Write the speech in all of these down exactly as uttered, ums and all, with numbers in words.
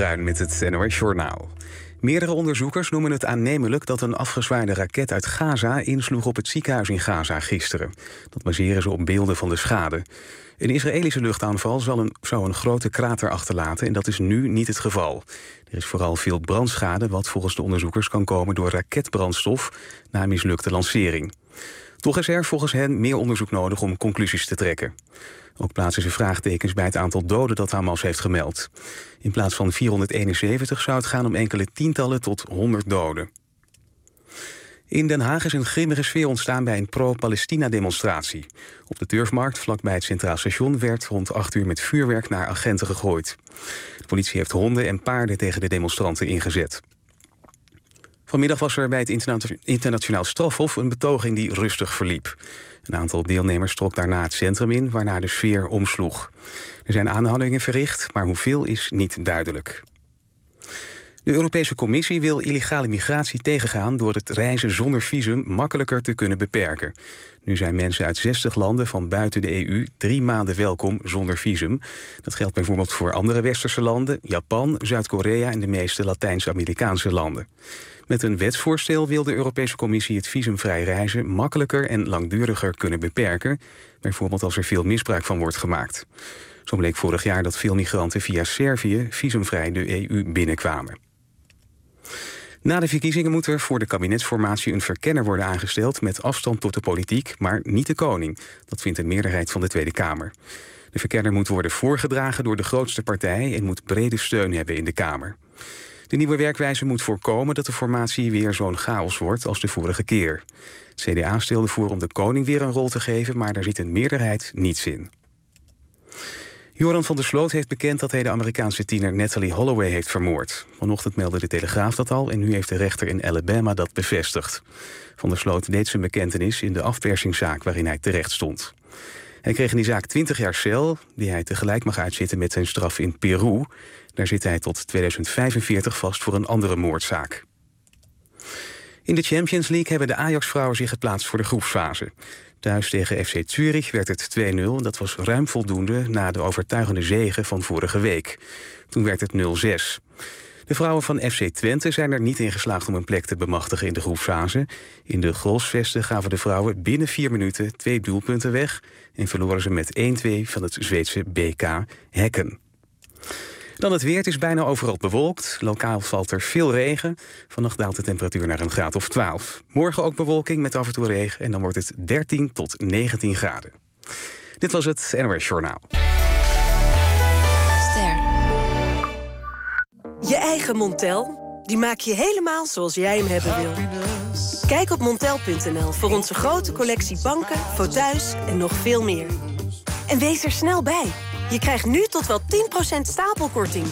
Bruin met het N O S-journaal. Meerdere onderzoekers noemen het aannemelijk dat een afgezwaaide raket uit Gaza insloeg op het ziekenhuis in Gaza gisteren. Dat baseren ze op beelden van de schade. Een Israëlische luchtaanval zal een, zou een grote krater achterlaten en dat is nu niet het geval. Er is vooral veel brandschade wat volgens de onderzoekers kan komen door raketbrandstof na een mislukte lancering. Toch is er volgens hen meer onderzoek nodig om conclusies te trekken. Ook plaatsen ze vraagtekens bij het aantal doden dat Hamas heeft gemeld. In plaats van vierhonderdeenenzeventig zou het gaan om enkele tientallen tot honderd doden. In Den Haag is een grimmige sfeer ontstaan bij een pro-Palestina-demonstratie. Op de Turfmarkt, vlakbij het Centraal Station, werd rond acht uur met vuurwerk naar agenten gegooid. De politie heeft honden en paarden tegen de demonstranten ingezet. Vanmiddag was er bij het Interna- Internationaal Strafhof een betoging die rustig verliep. Een aantal deelnemers trok daarna het centrum in, waarna de sfeer omsloeg. Er zijn aanhoudingen verricht, maar hoeveel is niet duidelijk. De Europese Commissie wil illegale migratie tegengaan door het reizen zonder visum makkelijker te kunnen beperken. Nu zijn mensen uit zestig landen van buiten de E U drie maanden welkom zonder visum. Dat geldt bijvoorbeeld voor andere westerse landen, Japan, Zuid-Korea en de meeste Latijns-Amerikaanse landen. Met een wetsvoorstel wil de Europese Commissie het visumvrij reizen makkelijker en langduriger kunnen beperken, bijvoorbeeld als er veel misbruik van wordt gemaakt. Zo bleek vorig jaar dat veel migranten via Servië visumvrij de E U binnenkwamen. Na de verkiezingen moet er voor de kabinetsformatie een verkenner worden aangesteld met afstand tot de politiek, maar niet de koning. Dat vindt een meerderheid van de Tweede Kamer. De verkenner moet worden voorgedragen door de grootste partij en moet brede steun hebben in de Kamer. De nieuwe werkwijze moet voorkomen dat de formatie weer zo'n chaos wordt als de vorige keer. Het C D A stelde voor om de koning weer een rol te geven, maar daar zit een meerderheid niets in. Joran van der Sloot heeft bekend dat hij de Amerikaanse tiener Natalie Holloway heeft vermoord. Vanochtend meldde de Telegraaf dat al en nu heeft de rechter in Alabama dat bevestigd. Van der Sloot deed zijn bekentenis in de afpersingszaak waarin hij terecht stond. Hij kreeg in die zaak twintig jaar cel, die hij tegelijk mag uitzitten met zijn straf in Peru. Daar zit hij tot tweeduizend vijfenveertig vast voor een andere moordzaak. In de Champions League hebben de Ajax-vrouwen zich geplaatst voor de groepsfase. Thuis tegen F C Zurich werd het twee nul. Dat was ruim voldoende na de overtuigende zege van vorige week. Toen werd het nul zes. De vrouwen van F C Twente zijn er niet in geslaagd om een plek te bemachtigen in de groepsfase. In de Grolsvesten gaven de vrouwen binnen vier minuten twee doelpunten weg en verloren ze met één twee van het Zweedse B K Häcken. Dan het weer. Het is bijna overal bewolkt. Lokaal valt er veel regen. Vannacht daalt de temperatuur naar een graad of twaalf. Morgen ook bewolking met af en toe regen. En dan wordt het dertien tot negentien graden. Dit was het N O S Journaal. Ster. Je eigen Montel, die maak je helemaal zoals jij hem hebben wil. Kijk op montel punt n l voor onze grote collectie banken, fauteuils en nog veel meer. En wees er snel bij. Je krijgt nu tot wel tien procent stapelkorting.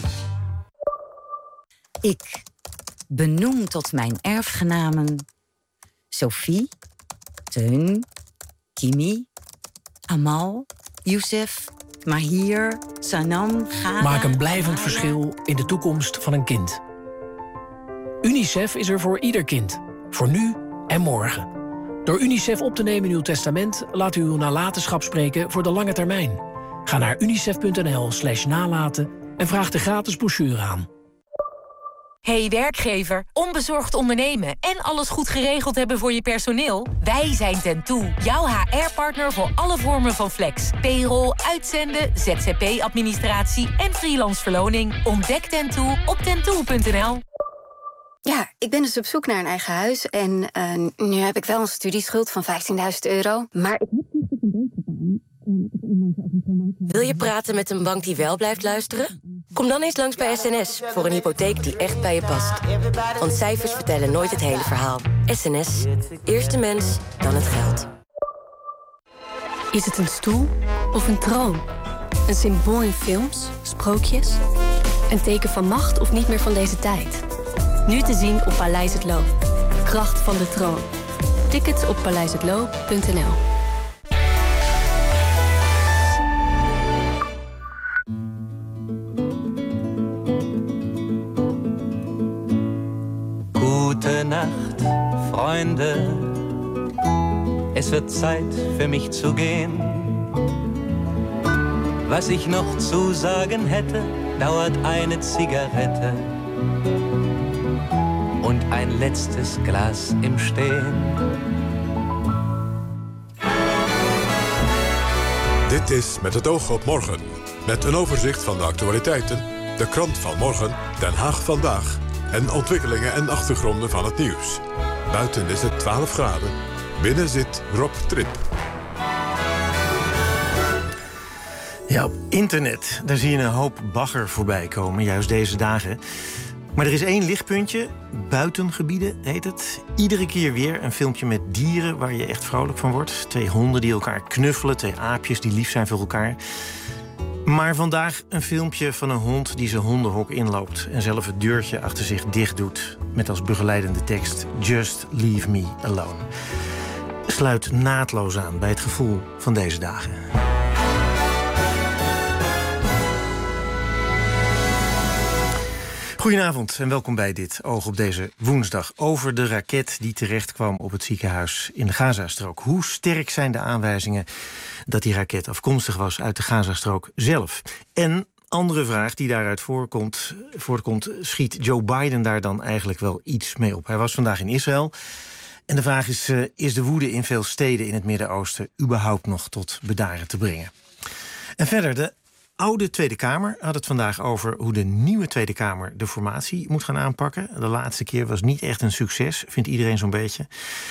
Ik benoem tot mijn erfgenamen Sophie, Teun, Kimi, Amal, Youssef, Mahir, Sanam, Ghana... Maak een blijvend verschil in de toekomst van een kind. UNICEF is er voor ieder kind. Voor nu en morgen. Door UNICEF op te nemen in uw testament laat u uw nalatenschap spreken voor de lange termijn. Ga naar unicef punt n l slash nalaten en vraag de gratis brochure aan. Hey werkgever, onbezorgd ondernemen en alles goed geregeld hebben voor je personeel? Wij zijn Tentoe, jouw H R-partner voor alle vormen van flex. Payroll, uitzenden, Z Z P-administratie en freelance verloning. Ontdek Tentoe op tentoe punt n l. Ja, ik ben dus op zoek naar een eigen huis en uh, nu heb ik wel een studieschuld van vijftienduizend euro. Maar ik heb niet een beetje baan. Wil je praten met een bank die wel blijft luisteren? Kom dan eens langs bij S N S voor een hypotheek die echt bij je past. Want cijfers vertellen nooit het hele verhaal. S N S. Eerst de mens, dan het geld. Is het een stoel of een troon? Een symbool in films, sprookjes? Een teken van macht of niet meer van deze tijd? Nu te zien op Paleis het Loo. Kracht van de troon. Tickets op paleis het loo punt n l. Gute Nacht, Freunde. Es wird Zeit für mich zu gehen. Was ich noch zu sagen hätte, dauert eine Zigarette und ein letztes Glas im Stehen. Dit is Met het oog op morgen. Met een overzicht van de actualiteiten, de krant van morgen, Den Haag vandaag en ontwikkelingen en achtergronden van het nieuws. Buiten is het twaalf graden. Binnen zit Rob Trip. Ja, op internet, daar zie je een hoop bagger voorbij komen, juist deze dagen. Maar er is één lichtpuntje, buitengebieden heet het. Iedere keer weer een filmpje met dieren waar je echt vrolijk van wordt. Twee honden die elkaar knuffelen, twee aapjes die lief zijn voor elkaar. Maar vandaag een filmpje van een hond die zijn hondenhok inloopt en zelf het deurtje achter zich dicht doet. Met als begeleidende tekst: Just leave me alone. Sluit naadloos aan bij het gevoel van deze dagen. Goedenavond en welkom bij dit Oog op deze woensdag over de raket die terecht kwam op het ziekenhuis in de Gazastrook. Hoe sterk zijn de aanwijzingen dat die raket afkomstig was uit de Gazastrook zelf? En andere vraag die daaruit voorkomt, voortkomt, schiet Joe Biden daar dan eigenlijk wel iets mee op? Hij was vandaag in Israël. En de vraag is, uh, is de woede in veel steden in het Midden-Oosten überhaupt nog tot bedaren te brengen? En verder, de oude Tweede Kamer had het vandaag over hoe de nieuwe Tweede Kamer de formatie moet gaan aanpakken. De laatste keer was niet echt een succes, vindt iedereen zo'n beetje.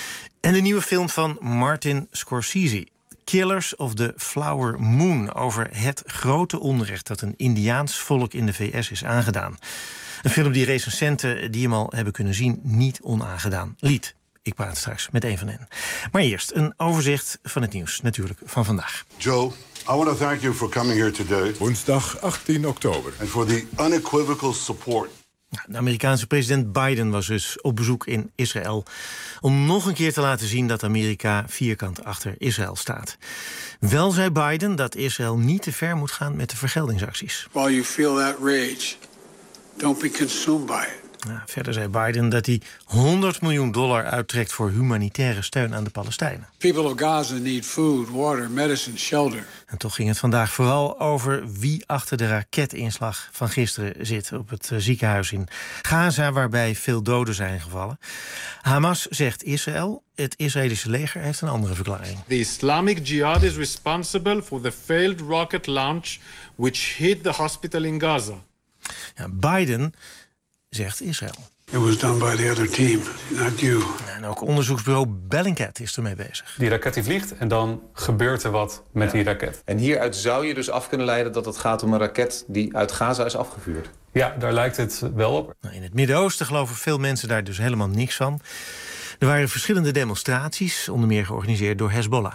En de nieuwe film van Martin Scorsese, Killers of the Flower Moon, over het grote onrecht dat een Indiaans volk in de V S is aangedaan. Een film die recensenten die hem al hebben kunnen zien niet onaangedaan liet. Ik praat straks met een van hen. Maar eerst een overzicht van het nieuws, natuurlijk van vandaag. Joe, I want to thank you for coming here today. Woensdag achttien oktober. And for the unequivocal support. De Amerikaanse president Biden was dus op bezoek in Israël om nog een keer te laten zien dat Amerika vierkant achter Israël staat. Wel zei Biden dat Israël niet te ver moet gaan met de vergeldingsacties. While you feel that rage, don't be consumed by it. Nou, verder zei Biden dat hij honderd miljoen dollar uittrekt voor humanitaire steun aan de Palestijnen. People of Gaza need food, water, medicine, shelter. En toch ging het vandaag vooral over wie achter de raketinslag van gisteren zit op het ziekenhuis in Gaza, waarbij veel doden zijn gevallen. Hamas zegt Israël. Het Israëlische leger heeft een andere verklaring. The Islamic Jihad is responsible for the failed rocket launch which hit the hospital in Gaza. Ja, Biden zegt Israël. It was done by the other team, not you. En ook onderzoeksbureau Bellingcat is ermee bezig. Die raket die vliegt en dan gebeurt er wat met ja. die raket. En hieruit zou je dus af kunnen leiden dat het gaat om een raket die uit Gaza is afgevuurd. Ja, daar lijkt het wel op. In het Midden-Oosten geloven veel mensen daar dus helemaal niks van. Er waren verschillende demonstraties, onder meer georganiseerd door Hezbollah.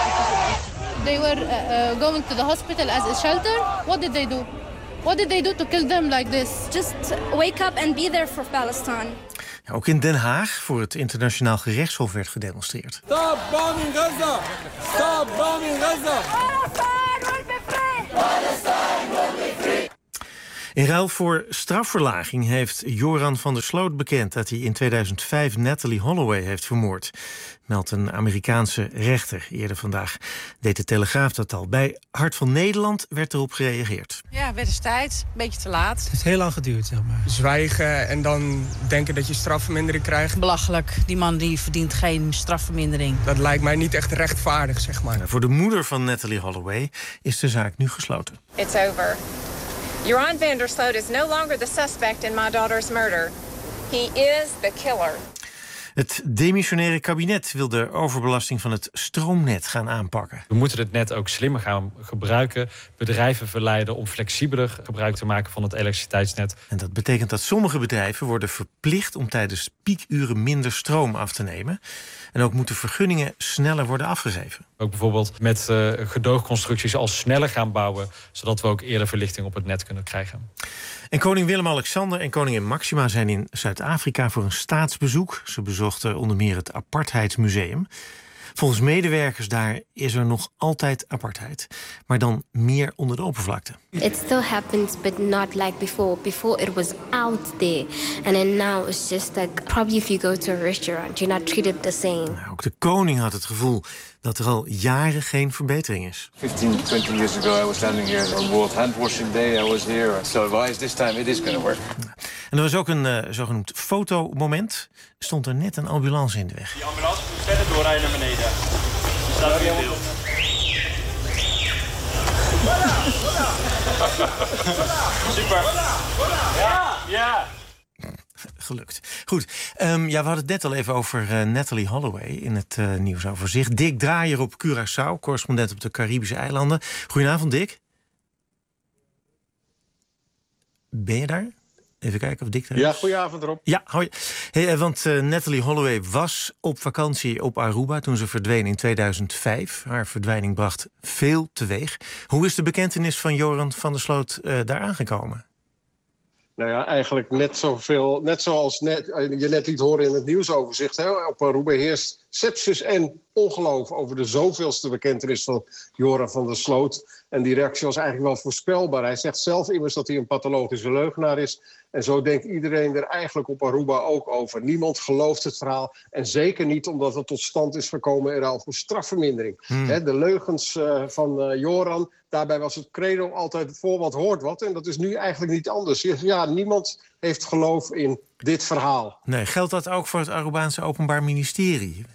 They were uh, going to the hospital as a shelter. What did they do? What did they do to kill them like this? Just wake up and be there for Palestine. Ja, ook in Den Haag voor het internationaal gerechtshof werd gedemonstreerd. Stop bombing Gaza! Stop bombing Gaza! Palestine will be free! Palestine will be free! In ruil voor strafverlaging heeft Joran van der Sloot bekend dat hij in tweeduizend vijf Natalie Holloway heeft vermoord, meldt een Amerikaanse rechter. Eerder vandaag deed de Telegraaf dat al. Bij Hart van Nederland werd erop gereageerd. Ja, werd eens tijd. Een beetje te laat. Het heeft heel lang geduurd, zeg maar. Zwijgen en dan denken dat je strafvermindering krijgt. Belachelijk. Die man die verdient geen strafvermindering. Dat lijkt mij niet echt rechtvaardig, zeg maar. Voor de moeder van Natalie Holloway is de zaak nu gesloten. It's over. Joran van der Sloot is no longer the suspect in my daughter's murder. He is the killer. Het demissionaire kabinet wil de overbelasting van het stroomnet gaan aanpakken. We moeten het net ook slimmer gaan gebruiken. Bedrijven verleiden om flexibeler gebruik te maken van het elektriciteitsnet. En dat betekent dat sommige bedrijven worden verplicht om tijdens piekuren minder stroom af te nemen. En ook moeten vergunningen sneller worden afgegeven. Ook bijvoorbeeld met uh, gedoogconstructies al sneller gaan bouwen, zodat we ook eerder verlichting op het net kunnen krijgen. En koning Willem-Alexander en koningin Maxima zijn in Zuid-Afrika voor een staatsbezoek. Ze bezochten onder meer het Apartheidsmuseum. Volgens medewerkers daar is er nog altijd apartheid, maar dan meer onder de oppervlakte. It still happens, but not like before. Before it was out there, and then now it's just like probably if you go to a restaurant, you're not treated the same. Nou, ook de koning had het gevoel dat er al jaren geen verbetering is. fifteen, twenty years ago I was standing here on World Hand Washing Day. I was here. So why is this time it is going to work? En er was ook een uh, zogenoemd fotomoment. Stond er net een ambulance in de weg. Die ambulance moet verder doorrijden naar beneden. Die staat weer in beeld. Super. Ja, ja. Gelukt. Goed, um, ja, we hadden het net al even over uh, Natalie Holloway in het uh, nieuwsoverzicht. Dick Draaier op Curaçao, correspondent op de Caribische eilanden. Goedenavond, Dick. Ben je daar? Even kijken of Dick er is. Ja, goedenavond Rob. Ja, hoi. Hey, want uh, Natalie Holloway was op vakantie op Aruba toen ze verdween in tweeduizend vijf. Haar verdwijning bracht veel teweeg. Hoe is de bekentenis van Joran van der Sloot uh, daar aangekomen? Nou ja, eigenlijk net zoveel, net zoals net, je net liet horen in het nieuwsoverzicht. Hè? Op Aruba heerst sepsis en ongeloof over de zoveelste bekentenis van Joran van der Sloot. En die reactie was eigenlijk wel voorspelbaar. Hij zegt zelf immers dat hij een pathologische leugenaar is. En zo denkt iedereen er eigenlijk op Aruba ook over. Niemand gelooft het verhaal. En zeker niet omdat het tot stand is gekomen in ruil voor strafvermindering. Hmm. He, de leugens uh, van uh, Joran, daarbij was het credo altijd voor wat hoort wat. En dat is nu eigenlijk niet anders. Ja, niemand heeft geloof in dit verhaal. Nee, geldt dat ook voor het Arubaanse Openbaar Ministerie?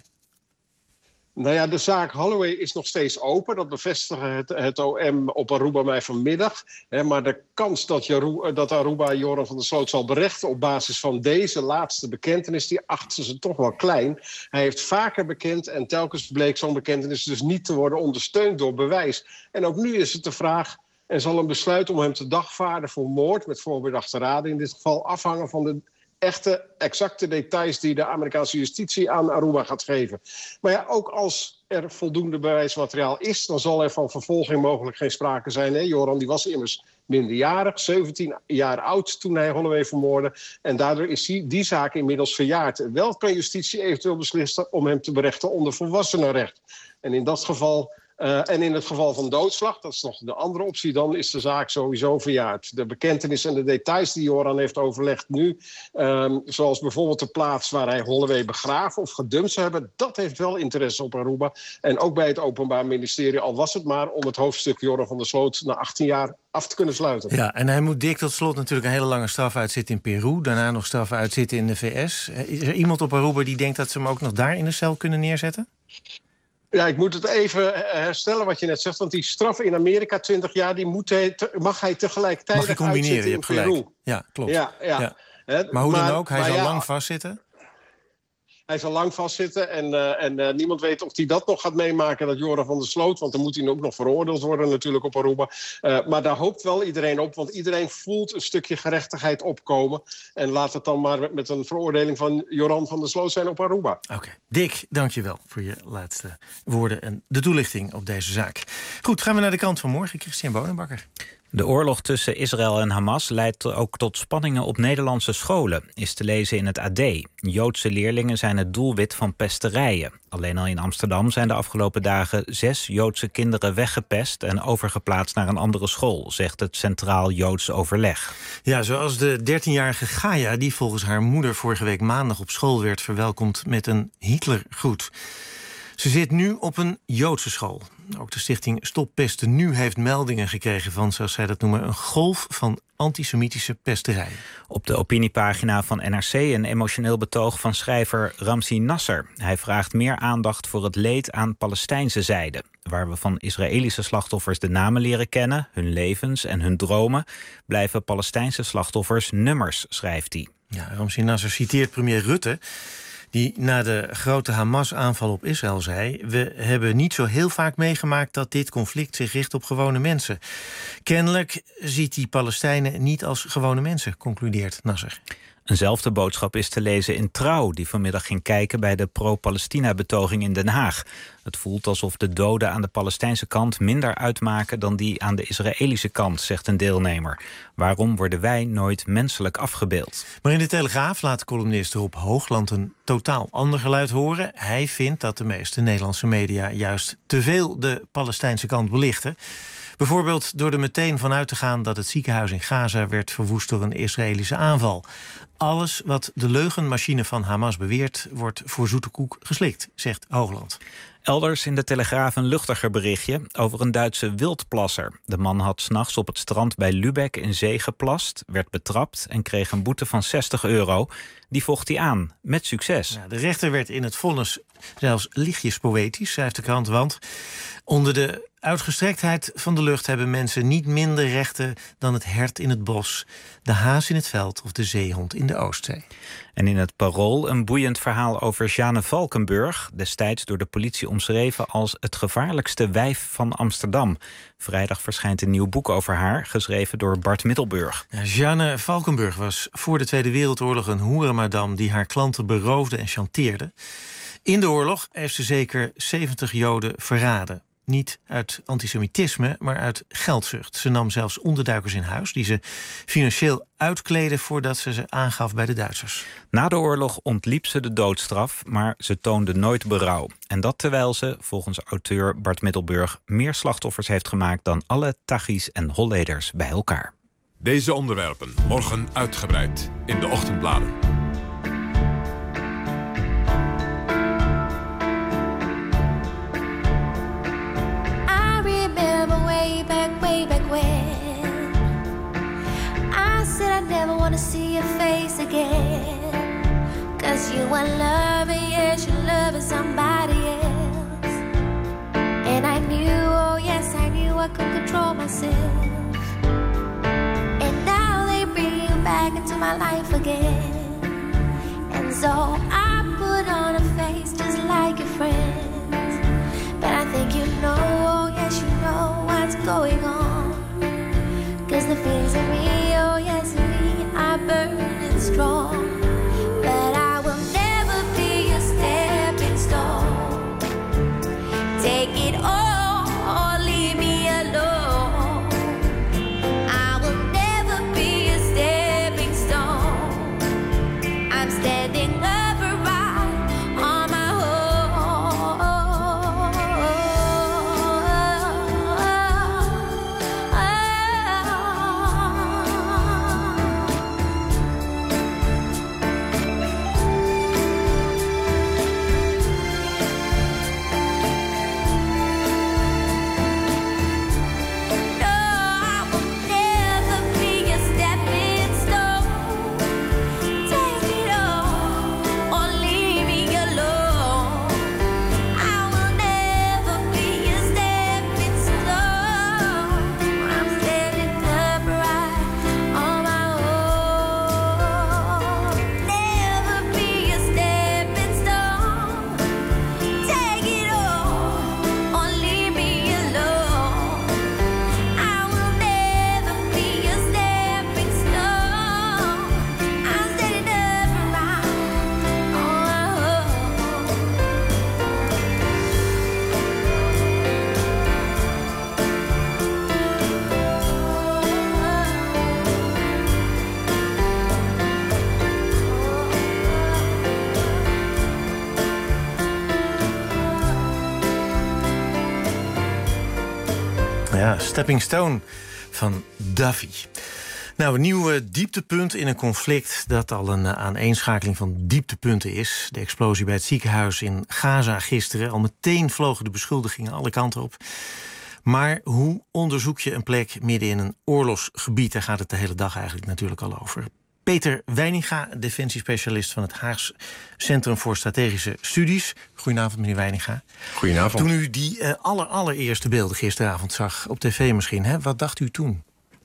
Nou ja, de zaak Holloway is nog steeds open. Dat bevestigde het, het O M op Aruba mij vanmiddag. He, maar de kans dat, Jaru, dat Aruba Joran van der Sloot zal berechten op basis van deze laatste bekentenis, die achten ze toch wel klein. Hij heeft vaker bekend en telkens bleek zo'n bekentenis dus niet te worden ondersteund door bewijs. En ook nu is het de vraag, en zal een besluit om hem te dagvaarden voor moord met voorbedachte raden in dit geval afhangen van de echte, exacte details die de Amerikaanse justitie aan Aruba gaat geven. Maar ja, ook als er voldoende bewijsmateriaal is, dan zal er van vervolging mogelijk geen sprake zijn. Hè? Joran die was immers minderjarig, zeventien jaar oud toen hij Holloway vermoordde. En daardoor is die, die zaak inmiddels verjaard. Wel kan justitie eventueel beslissen om hem te berechten onder volwassenenrecht. En in dat geval... Uh, en in het geval van doodslag, dat is nog de andere optie, dan is de zaak sowieso verjaard. De bekentenis en de details die Joran heeft overlegd nu, um, zoals bijvoorbeeld de plaats waar hij Holloway begraven of gedumpt zou hebben, dat heeft wel interesse op Aruba. En ook bij het Openbaar Ministerie, al was het maar om het hoofdstuk Joran van der Sloot na achttien jaar af te kunnen sluiten. Ja, en hij moet dik tot slot natuurlijk een hele lange straf uitzitten in Peru, daarna nog straf uitzitten in de V S. Is er iemand op Aruba die denkt dat ze hem ook nog daar in de cel kunnen neerzetten? Ja, ik moet het even herstellen wat je net zegt. Want die straf in Amerika, twintig jaar, die moet hij te, mag hij tegelijkertijd mag je combineren, je hebt gelijk. Peru. Ja, klopt. Ja, ja. Ja. He, maar hoe maar, dan ook, hij zal ja, lang vastzitten? Hij zal lang vastzitten en, uh, en uh, niemand weet of hij dat nog gaat meemaken, dat Joran van der Sloot. Want dan moet hij ook nog veroordeeld worden natuurlijk op Aruba. Uh, maar daar hoopt wel iedereen op, want iedereen voelt een stukje gerechtigheid opkomen. En laat het dan maar met een veroordeling van Joran van der Sloot zijn op Aruba. Oké. Okay. Dick, dank je wel voor je laatste woorden en de toelichting op deze zaak. Goed, gaan we naar de krant van morgen. Christian Bonenbakker. De oorlog tussen Israël en Hamas leidt ook tot spanningen op Nederlandse scholen, is te lezen in het A D. Joodse leerlingen zijn het doelwit van pesterijen. Alleen al in Amsterdam zijn de afgelopen dagen zes Joodse kinderen weggepest en overgeplaatst naar een andere school, zegt het Centraal Joods Overleg. Ja, zoals de dertienjarige Gaia, die volgens haar moeder vorige week maandag op school werd verwelkomd met een Hitlergroet. Ze zit nu op een Joodse school. Ook de stichting Stop Pesten Nu heeft meldingen gekregen van, zoals zij dat noemen, een golf van antisemitische pesterijen. Op de opiniepagina van N R C een emotioneel betoog van schrijver Ramzi Nasser. Hij vraagt meer aandacht voor het leed aan Palestijnse zijde. Waar we van Israëlische slachtoffers de namen leren kennen, hun levens en hun dromen, blijven Palestijnse slachtoffers nummers, schrijft hij. Ja, Ramzi Nasser citeert premier Rutte, die na de grote Hamas-aanval op Israël zei: we hebben niet zo heel vaak meegemaakt dat dit conflict zich richt op gewone mensen. Kennelijk ziet die Palestijnen niet als gewone mensen, concludeert Nasser. Eenzelfde boodschap is te lezen in Trouw, die vanmiddag ging kijken bij de pro-Palestina-betoging in Den Haag. Het voelt alsof de doden aan de Palestijnse kant minder uitmaken dan die aan de Israëlische kant, zegt een deelnemer. Waarom worden wij nooit menselijk afgebeeld? Maar in de Telegraaf laat columnist Rob Hoogland een totaal ander geluid horen. Hij vindt dat de meeste Nederlandse media juist te veel de Palestijnse kant belichten. Bijvoorbeeld door er meteen vanuit te gaan dat het ziekenhuis in Gaza werd verwoest door een Israëlische aanval. Alles wat de leugenmachine van Hamas beweert, wordt voor zoete koek geslikt, zegt Hoogland. Elders in de Telegraaf een luchtiger berichtje over een Duitse wildplasser. De man had 's nachts op het strand bij Lübeck in zee geplast, werd betrapt en kreeg een boete van zestig euro. Die vocht hij aan, met succes. Ja, de rechter werd in het vonnis zelfs lichtjes poëtisch, schrijft de krant, want onder de uitgestrektheid van de lucht hebben mensen niet minder rechten dan het hert in het bos, de haas in het veld of de zeehond in de Oostzee. En in het Parool een boeiend verhaal over Jeanne Valkenburg, destijds door de politie omschreven als het gevaarlijkste wijf van Amsterdam. Vrijdag verschijnt een nieuw boek over haar, geschreven door Bart Middelburg. Ja, Jeanne Valkenburg was voor de Tweede Wereldoorlog een hoerenmadam die haar klanten beroofde en chanteerde. In de oorlog heeft ze zeker zeventig Joden verraden. Niet uit antisemitisme, maar uit geldzucht. Ze nam zelfs onderduikers in huis die ze financieel uitkleden voordat ze ze aangaf bij de Duitsers. Na de oorlog ontliep ze de doodstraf, maar ze toonde nooit berouw. En dat terwijl ze, volgens auteur Bart Middelburg, meer slachtoffers heeft gemaakt dan alle Taghi's en Holleders bij elkaar. Deze onderwerpen morgen uitgebreid in de ochtendbladen. Never wanna see your face again, 'cause you are loving, yes, you're loving somebody else. And I knew, oh yes, I knew I could control myself. And now they bring you back into my life again. And so I put on a face just like your friends. But I think you know, oh yes, you know what's going on. 'Cause the feelings in me, oh yes, in me are burning strong. But I will never be a stepping stone. Take it all or leave me alone. I will never be a stepping stone. I'm standing upright on my own. Ja, Stepping Stone van Duffy. Nou, een nieuw uh, dieptepunt in een conflict dat al een uh, aaneenschakeling van dieptepunten is. De explosie bij het ziekenhuis in Gaza gisteren. Al meteen vlogen de beschuldigingen alle kanten op. Maar hoe onderzoek je een plek midden in een oorlogsgebied? Daar gaat het de hele dag eigenlijk natuurlijk al over. Peter Weininga, defensiespecialist van het Haags Centrum voor Strategische Studies. Goedenavond, meneer Weininga. Goedenavond. Toen u die uh, aller, allereerste beelden gisteravond zag, op tv misschien, hè, wat dacht u toen?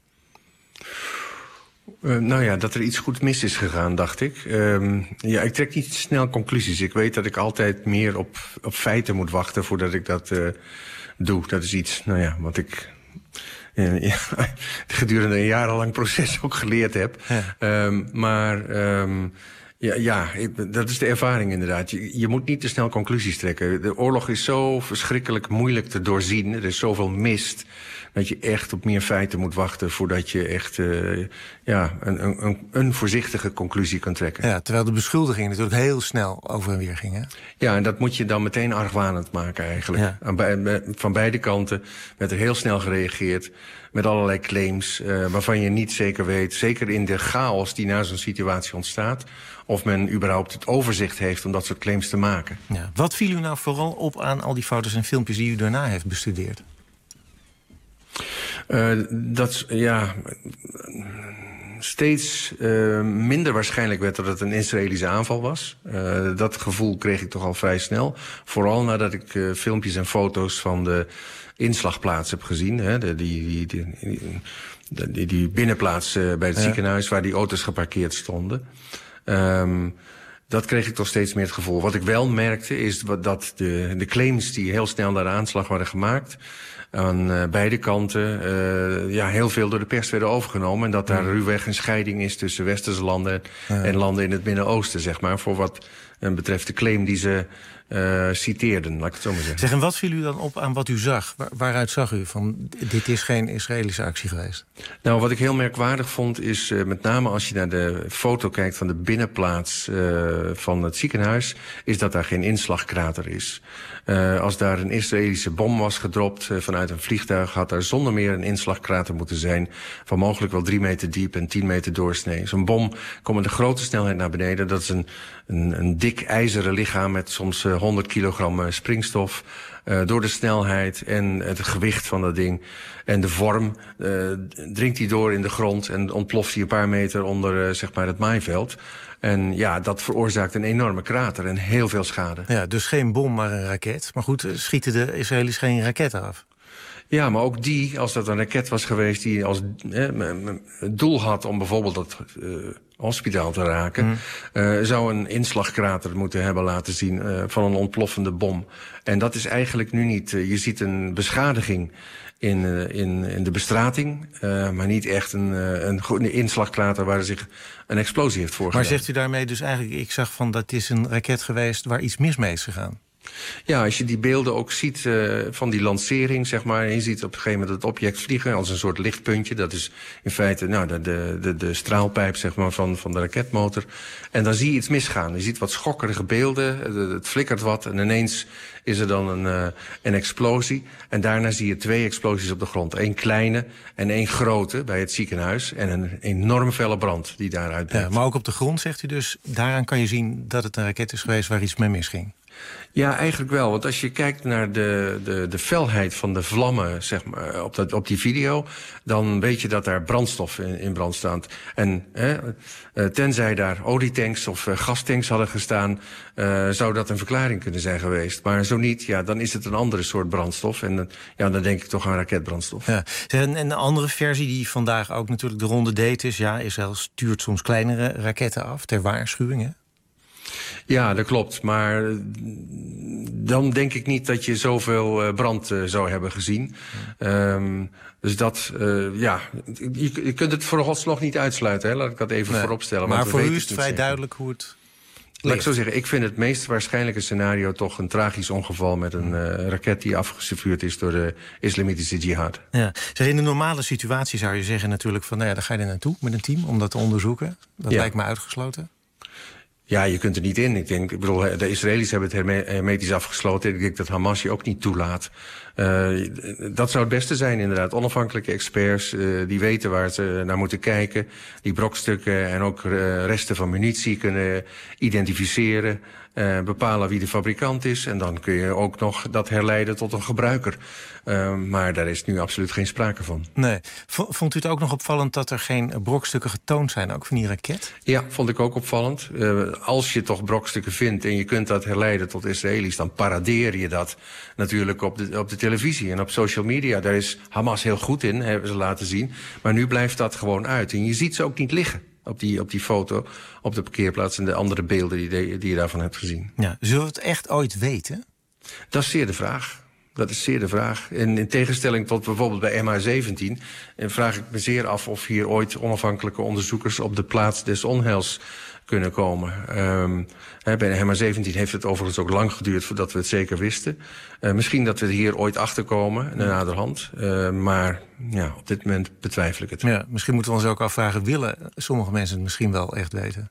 Uh, nou ja, dat er iets goed mis is gegaan, dacht ik. Uh, ja, ik trek niet snel conclusies. Ik weet dat ik altijd meer op, op feiten moet wachten voordat ik dat uh, doe. Dat is iets, nou ja, wat ik uh, ja, gedurende een jarenlang proces ook geleerd heb. Ja. Um, maar um, ja, ja, dat is de ervaring inderdaad. Je, je moet niet te snel conclusies trekken. De oorlog is zo verschrikkelijk moeilijk te doorzien. Er is zoveel mist dat je echt op meer feiten moet wachten voordat je echt uh, ja, een, een, een voorzichtige conclusie kan trekken. Ja, terwijl de beschuldigingen natuurlijk heel snel over en weer gingen. Ja, en dat moet je dan meteen argwanend maken eigenlijk. Ja. Van beide kanten werd er heel snel gereageerd met allerlei claims uh, waarvan je niet zeker weet, zeker in de chaos die na zo'n situatie ontstaat, of men überhaupt het overzicht heeft om dat soort claims te maken. Ja. Wat viel u nou vooral op aan al die foto's en filmpjes die u daarna heeft bestudeerd? Uh, dat, ja, steeds uh, minder waarschijnlijk werd dat het een Israëlische aanval was. Uh, dat gevoel kreeg ik toch al vrij snel. Vooral nadat ik uh, filmpjes en foto's van de inslagplaats heb gezien. Hè, de, die, die, die, die, die, die binnenplaats uh, bij het ja. ziekenhuis waar die auto's geparkeerd stonden. Um, Dat kreeg ik toch steeds meer het gevoel. Wat ik wel merkte is dat de, de claims die heel snel naar de aanslag waren gemaakt, aan uh, beide kanten uh, ja, heel veel door de pers werden overgenomen. En dat daar ruwweg een scheiding is tussen westerse landen ja. en landen in het Midden-Oosten, zeg maar. Voor wat uh, betreft de claim die ze uh, citeerden, laat ik het zo maar zeggen. Zeg, en wat viel u dan op aan wat u zag? Waar, waaruit zag u van, dit is geen Israëlische actie geweest? Nou, wat ik heel merkwaardig vond is, uh, met name als je naar de foto kijkt van de binnenplaats uh, van het ziekenhuis, is dat daar geen inslagkrater is. Uh, als daar een Israëlische bom was gedropt uh, vanuit een vliegtuig, had daar zonder meer een inslagkrater moeten zijn van mogelijk wel drie meter diep en tien meter doorsnee. Zo'n bom komt met een grote snelheid naar beneden. Dat is een, een, een dik ijzeren lichaam met soms uh, honderd kilogram uh, springstof. Uh, door de snelheid en het gewicht van dat ding en de vorm uh, dringt hij door in de grond en ontploft hij een paar meter onder uh, zeg maar het maaiveld. En ja, dat veroorzaakt een enorme krater en heel veel schade. Ja, dus geen bom, maar een raket. Maar goed, schieten de Israëli's geen raketten af? Ja, maar ook die, als dat een raket was geweest die als eh, het doel had om bijvoorbeeld dat uh, hospitaal te raken, mm. uh, zou een inslagkrater moeten hebben laten zien uh, van een ontploffende bom. En dat is eigenlijk nu niet. Uh, je ziet een beschadiging in, uh, in, in de bestrating, uh, maar niet echt een, uh, een, een inslagkrater waar zich een explosie heeft voorgedaan. Maar zegt u daarmee dus eigenlijk, ik zag van dat is een raket geweest waar iets mis mee is gegaan? Ja, als je die beelden ook ziet uh, van die lancering, zeg maar, en je ziet op een gegeven moment het object vliegen als een soort lichtpuntje. Dat is in feite nou, de, de, de, de straalpijp, zeg maar, van, van de raketmotor. En dan zie je iets misgaan. Je ziet wat schokkerige beelden, het flikkert wat en ineens is er dan een, uh, een explosie. En daarna zie je twee explosies op de grond. Eén kleine en één grote bij het ziekenhuis. En een enorm felle brand die daaruit breekt. Ja, maar ook op de grond, zegt u dus, daaraan kan je zien dat het een raket is geweest waar iets mee misging. Ja, eigenlijk wel. Want als je kijkt naar de, de, de felheid van de vlammen, zeg maar, op, dat, op die video, dan weet je dat daar brandstof in, in brand staat. En hè, tenzij daar olietanks of uh, gastanks hadden gestaan, uh, zou dat een verklaring kunnen zijn geweest. Maar zo niet, ja, dan is het een andere soort brandstof. En uh, ja, dan denk ik toch aan raketbrandstof. Ja. En een andere versie die vandaag ook natuurlijk de ronde deed is, ja, Israël stuurt soms kleinere raketten af ter waarschuwing, hè? Ja, dat klopt. Maar dan denk ik niet dat je zoveel brand uh, zou hebben gezien. Um, dus dat, uh, ja, je, je kunt het vooralsnog niet uitsluiten. Hè? Laat ik dat even nee. vooropstellen. Maar voor u is het vrij zeker. duidelijk hoe het Laat ik zo zeggen, ik vind het meest waarschijnlijke scenario toch een tragisch ongeval met een uh, raket die afgevuurd is door de islamitische jihad. Ja. Zeg, in de normale situatie zou je zeggen natuurlijk van, nou ja, daar ga je er naartoe met een team om dat te onderzoeken. Dat ja. lijkt me uitgesloten. Ja, je kunt er niet in. Ik denk, ik bedoel, de Israëli's hebben het hermetisch afgesloten. Ik denk dat Hamas je ook niet toelaat. Uh, dat zou het beste zijn, inderdaad. Onafhankelijke experts uh, die weten waar ze naar moeten kijken. Die brokstukken en ook uh, resten van munitie kunnen identificeren. Uh, bepalen wie de fabrikant is. En dan kun je ook nog dat herleiden tot een gebruiker. Uh, maar daar is nu absoluut geen sprake van. Nee. Vond u het ook nog opvallend dat er geen brokstukken getoond zijn, ook van die raket? Ja, vond ik ook opvallend. Uh, als je toch brokstukken vindt en je kunt dat herleiden tot Israëli's, dan paradeer je dat natuurlijk op de, op de televisie en op social media. Daar is Hamas heel goed in, hebben ze laten zien. Maar nu blijft dat gewoon uit. En je ziet ze ook niet liggen. Op die, op die foto, op de parkeerplaats en de andere beelden die, die je daarvan hebt gezien. Ja, zullen we het echt ooit weten? Dat is zeer de vraag. Dat is zeer de vraag. En in tegenstelling tot bijvoorbeeld bij M H zeventien... vraag ik me zeer af of hier ooit onafhankelijke onderzoekers... op de plaats des onheils kunnen komen. Um, hè, bij M H zeventien heeft het overigens ook lang geduurd... voordat we het zeker wisten. Uh, misschien dat we hier ooit achterkomen, naderhand. Uh, maar ja, op dit moment betwijfel ik het. Ja, misschien moeten we ons ook afvragen... willen sommige mensen het misschien wel echt weten?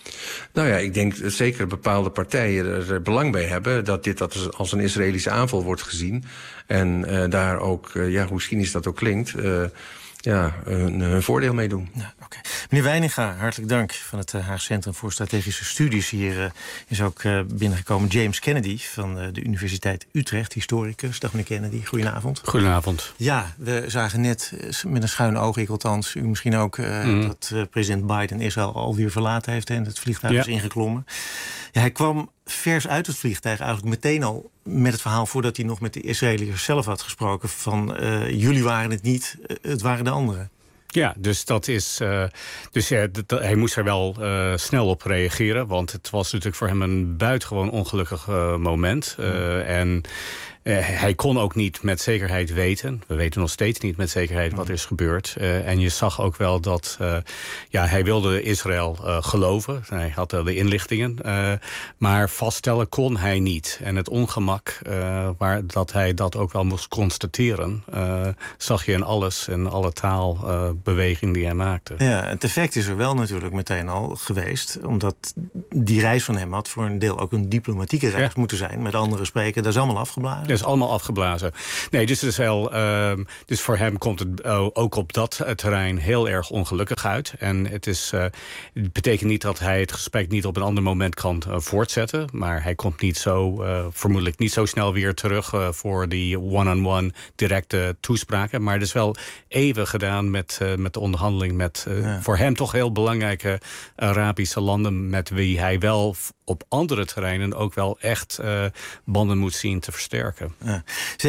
Nou ja, ik denk dat zeker bepaalde partijen er belang bij hebben... dat dit dat als een Israëlische aanval wordt gezien. En uh, daar ook, uh, ja, hoe cynisch dat ook klinkt... Uh, ja, hun, hun voordeel mee doen. Ja, okay. Meneer Weininga, hartelijk dank van het Haag Centrum voor Strategische Studies. Hier uh, is ook uh, binnengekomen James Kennedy van uh, de Universiteit Utrecht, historicus. Dag meneer Kennedy, goedenavond. Goedenavond. Ja, we zagen net, uh, met een schuine oog, ik althans, u misschien ook... Uh, mm. dat uh, president Biden Israël alweer verlaten heeft en het vliegtuig ja. is ingeklommen. Ja, hij kwam vers uit het vliegtuig eigenlijk meteen al met het verhaal... voordat hij nog met de Israëliërs zelf had gesproken... van uh, jullie waren het niet, uh, het waren de anderen. Ja, dus dat is. Uh, dus ja, d- d- hij moest er wel uh, snel op reageren. Want het was natuurlijk voor hem een buitengewoon ongelukkig uh, moment. Uh, mm. En uh, hij kon ook niet met zekerheid weten. We weten nog steeds niet met zekerheid wat er is gebeurd. Uh, en je zag ook wel dat. Uh, ja, hij wilde Israël uh, geloven. Hij had uh, de inlichtingen. Uh, maar vaststellen kon hij niet. En het ongemak, uh, waar dat hij dat ook wel moest constateren. Uh, zag je in alles, in alle taal. Uh, beweging die hij maakte. Ja, het effect is er wel natuurlijk meteen al geweest. Omdat die reis van hem had voor een deel ook een diplomatieke reis ja. moeten zijn. Met andere spreken, dat is allemaal afgeblazen. Dat is allemaal afgeblazen. Nee, dus, het is wel, uh, dus voor hem komt het uh, ook op dat terrein heel erg ongelukkig uit. En het, is, uh, het betekent niet dat hij het gesprek niet op een ander moment kan uh, voortzetten. Maar hij komt niet zo, uh, vermoedelijk niet zo snel weer terug uh, voor die one-on-one directe toespraken. Maar het is wel even gedaan met Uh, met de onderhandeling met uh, ja. voor hem toch heel belangrijke Arabische landen... met wie hij wel op andere terreinen ook wel echt uh, banden moet zien te versterken. Ja.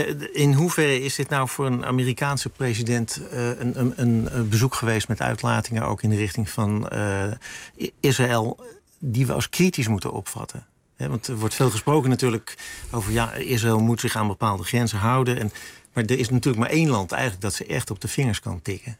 In hoeverre is dit nou voor een Amerikaanse president uh, een, een, een bezoek geweest met uitlatingen... ook in de richting van uh, Israël, die we als kritisch moeten opvatten? He, want er wordt veel gesproken natuurlijk over... ja, Israël moet zich aan bepaalde grenzen houden... En, maar er is natuurlijk maar één land eigenlijk dat ze echt op de vingers kan tikken.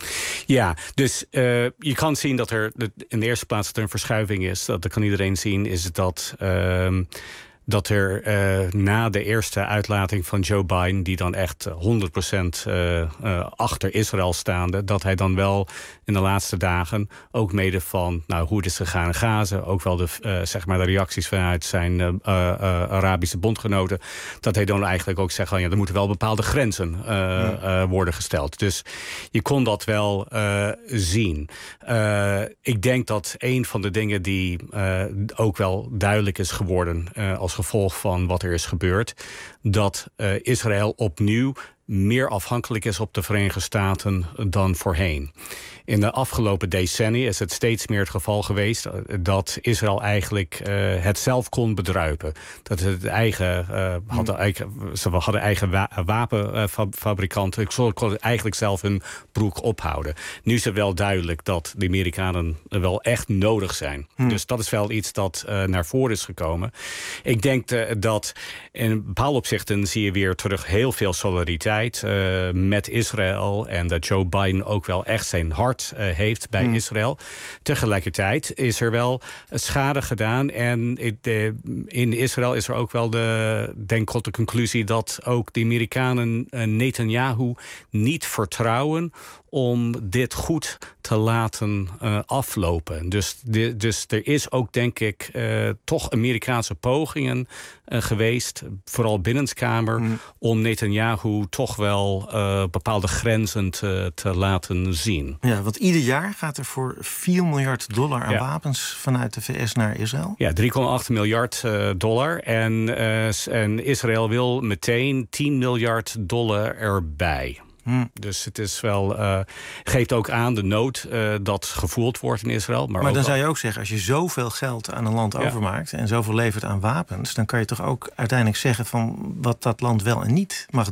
Ja, dus uh, je kan zien dat er in de eerste plaats dat er een verschuiving is. Dat, dat kan iedereen zien, is dat... Uh, dat er uh, na de eerste uitlating van Joe Biden... die dan echt honderd procent uh, uh, achter Israël staande... dat hij dan wel in de laatste dagen ook mede van... nou, hoe het is gegaan in Gaza... ook wel de, uh, zeg maar de reacties vanuit zijn uh, uh, Arabische bondgenoten... dat hij dan eigenlijk ook zegt... van, ja, er moeten wel bepaalde grenzen uh, ja. uh, worden gesteld. Dus je kon dat wel uh, zien. Uh, ik denk dat een van de dingen die uh, ook wel duidelijk is geworden... Uh, als gevolg van wat er is gebeurd... dat uh, Israël opnieuw meer afhankelijk is op de Verenigde Staten dan voorheen. In de afgelopen decennia is het steeds meer het geval geweest... dat Israël eigenlijk uh, het zelf kon bedruipen. Dat het eigen, uh, hadden, eigen, ze hadden eigen wa- wapenfabrikanten. Ze konden eigenlijk zelf hun broek ophouden. Nu is het wel duidelijk dat de Amerikanen wel echt nodig zijn. Hmm. Dus dat is wel iets dat uh, naar voren is gekomen. Ik denk uh, dat in bepaalde opzichten zie je weer terug heel veel solidariteit uh, met Israël. En dat Joe Biden ook wel echt zijn hart Uh, heeft bij hmm. Israël. Tegelijkertijd is er wel schade gedaan. En uh, in Israël is er ook wel de, denk ik, de conclusie... dat ook de Amerikanen uh, Netanyahu niet vertrouwen... om dit goed te laten uh, aflopen. Dus, de, dus er is ook, denk ik, uh, toch Amerikaanse pogingen uh, geweest... vooral binnenskamer, mm. om Netanyahu toch wel uh, bepaalde grenzen te, te laten zien. Ja, want ieder jaar gaat er voor vier miljard dollar aan ja. wapens... vanuit de V S naar Israël? Ja, drie komma acht miljard uh, dollar. En, uh, en Israël wil meteen tien miljard dollar erbij. Hmm. Dus het is wel, uh, geeft ook aan de nood uh, dat gevoeld wordt in Israël. Maar, maar ook dan zou al... je ook zeggen, als je zoveel geld aan een land ja. overmaakt... en zoveel levert aan wapens... dan kan je toch ook uiteindelijk zeggen van wat dat land wel en niet mag doen.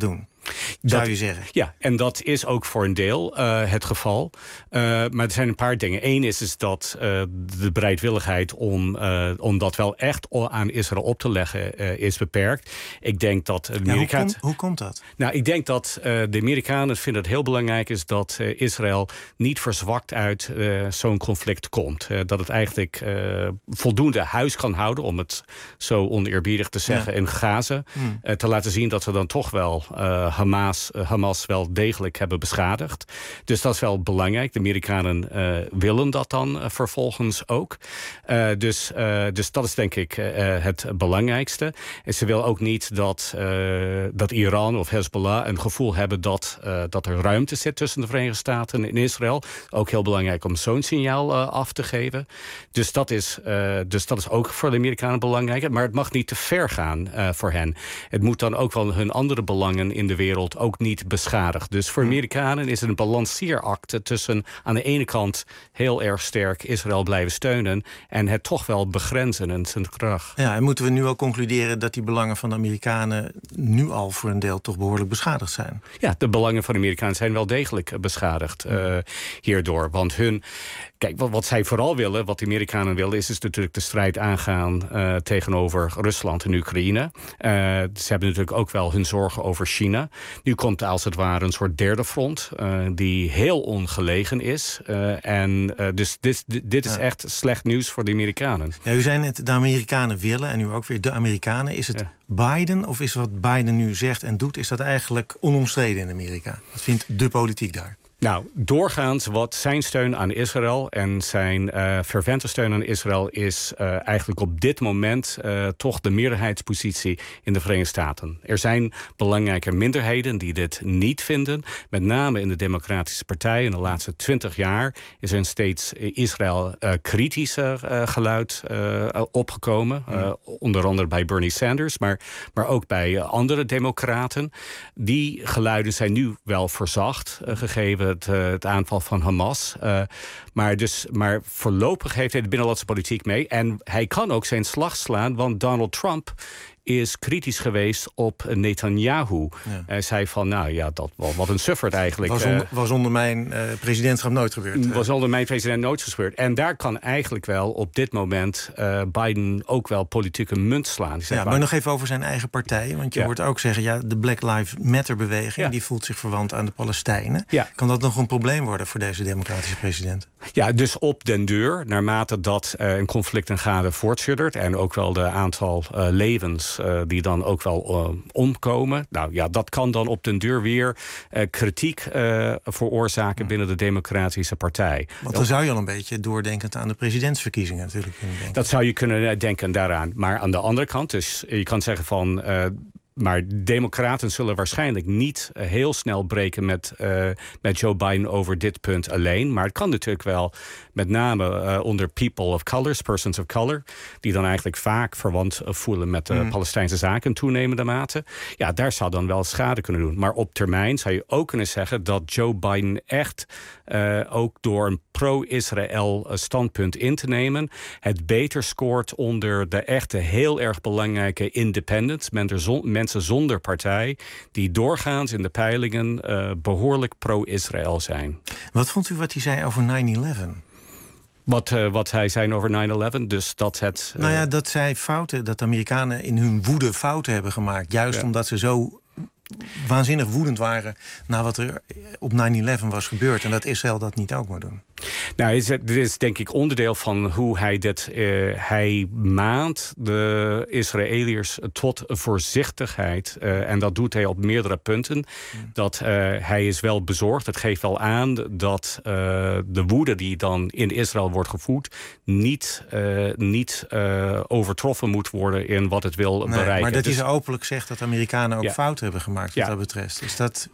zou dat, je zeggen. Ja, en dat is ook voor een deel uh, het geval. Uh, maar er zijn een paar dingen. Eén is, is dat uh, de bereidwilligheid om, uh, om dat wel echt aan Israël op te leggen uh, is beperkt. Ik denk dat de Amerikanen... Ja, hoe, kom, hoe komt dat? Nou, ik denk dat uh, de Amerikanen vinden het heel belangrijk is dat uh, Israël niet verzwakt uit uh, zo'n conflict komt. Uh, dat het eigenlijk uh, voldoende huis kan houden, om het zo oneerbiedig te zeggen, ja. in Gaza. Hmm. Uh, te laten zien dat ze dan toch wel uh, Hamas, uh, Hamas wel degelijk hebben beschadigd. Dus dat is wel belangrijk. De Amerikanen uh, willen dat dan uh, vervolgens ook. Uh, dus, uh, dus dat is denk ik uh, het belangrijkste. En ze wil ook niet dat, uh, dat Iran of Hezbollah een gevoel hebben dat, uh, dat er ruimte zit tussen de Verenigde Staten en Israël. Ook heel belangrijk om zo'n signaal uh, af te geven. Dus dat, is, uh, dus dat is ook voor de Amerikanen belangrijk. Maar het mag niet te ver gaan uh, voor hen. Het moet dan ook wel hun andere belangen in de wereld ook niet beschadigd. Dus voor Amerikanen is het een balanceerakte tussen aan de ene kant heel erg sterk Israël blijven steunen en het toch wel begrenzen in zijn kracht. Ja, en moeten we nu al concluderen dat die belangen van de Amerikanen nu al voor een deel toch behoorlijk beschadigd zijn? Ja, de belangen van de Amerikanen zijn wel degelijk beschadigd uh, hierdoor. Want hun... Kijk, wat, wat zij vooral willen, wat de Amerikanen willen, is, is natuurlijk de strijd aangaan uh, tegenover Rusland en Oekraïne. Uh, ze hebben natuurlijk ook wel hun zorgen over China. Nu komt als het ware een soort derde front, uh, die heel ongelegen is. Uh, en uh, dus dit, dit is ja. echt slecht nieuws voor de Amerikanen. Ja, u zei net, de Amerikanen willen, en nu ook weer de Amerikanen. Is het ja. Biden, of is wat Biden nu zegt en doet, is dat eigenlijk onomstreden in Amerika? Wat vindt de politiek daar? Nou, doorgaans wat zijn steun aan Israël en zijn uh, fervente steun aan Israël is uh, eigenlijk op dit moment uh, toch de meerderheidspositie in de Verenigde Staten. Er zijn belangrijke minderheden die dit niet vinden. Met name in de Democratische Partij. In de laatste twintig jaar is er een steeds Israël uh, kritischer uh, geluid uh, opgekomen. Uh, onder andere bij Bernie Sanders, maar, maar ook bij uh, andere democraten. Die geluiden zijn nu wel verzacht uh, gegeven. Het, uh, het aanval van Hamas. Uh, maar, dus, maar voorlopig heeft hij de binnenlandse politiek mee. En hij kan ook zijn slag slaan, want Donald Trump is kritisch geweest op Netanyahu. Hij ja. uh, zei van, nou ja, dat, wat een sufferd eigenlijk. Was onder, was onder mijn uh, presidentschap nooit gebeurd. Uh. Was onder mijn president nooit gebeurd. En daar kan eigenlijk wel op dit moment uh, Biden ook wel politieke munt slaan. Ja, maar nog even over zijn eigen partij. Want je ja. hoort ook zeggen, ja, de Black Lives Matter beweging, ja. die voelt zich verwant aan de Palestijnen. Ja. Kan dat nog een probleem worden voor deze democratische president? Ja, dus op den deur, naarmate dat uh, een conflict in Gaza voortsuddert en ook wel de aantal uh, levens Uh, die dan ook wel uh, omkomen. Nou ja, dat kan dan op den deur weer uh, kritiek uh, veroorzaken binnen de Democratische Partij. Want dan zou je al een beetje doordenkend aan de presidentsverkiezingen natuurlijk kunnen denken. Dat zou je kunnen denken daaraan. Maar aan de andere kant, dus je kan zeggen van Uh, Maar democraten zullen waarschijnlijk niet uh, heel snel breken met, uh, met Joe Biden over dit punt alleen. Maar het kan natuurlijk wel met name uh, onder people of colors, persons of color, die dan eigenlijk vaak verwant uh, voelen met de mm. Palestijnse zaken in toenemende mate. Ja, daar zou dan wel schade kunnen doen. Maar op termijn zou je ook kunnen zeggen dat Joe Biden echt uh, ook door een pro-Israël standpunt in te nemen het beter scoort onder de echte heel erg belangrijke independents, mensen zonder partij, die doorgaans in de peilingen uh, behoorlijk pro-Israël zijn. Wat vond u wat hij zei over nine eleven? Wat, uh, wat hij zei over nine eleven, dus dat het Uh... Nou ja, dat zij fouten, dat de Amerikanen in hun woede fouten hebben gemaakt. Juist ja. omdat ze zo waanzinnig woedend waren na wat er op nine eleven was gebeurd. En dat Israël dat niet ook moet doen. Nou, dit is denk ik onderdeel van hoe hij dit Uh, hij maant de Israëliërs tot voorzichtigheid. Uh, en dat doet hij op meerdere punten. Mm. Dat uh, hij is wel bezorgd. Het geeft wel aan dat uh, de woede die dan in Israël wordt gevoed niet, uh, niet uh, overtroffen moet worden in wat het wil nee, bereiken. Maar dat dus, hij openlijk zegt dat de Amerikanen ook ja. fouten hebben gemaakt wat ja. dat betreft. Is dat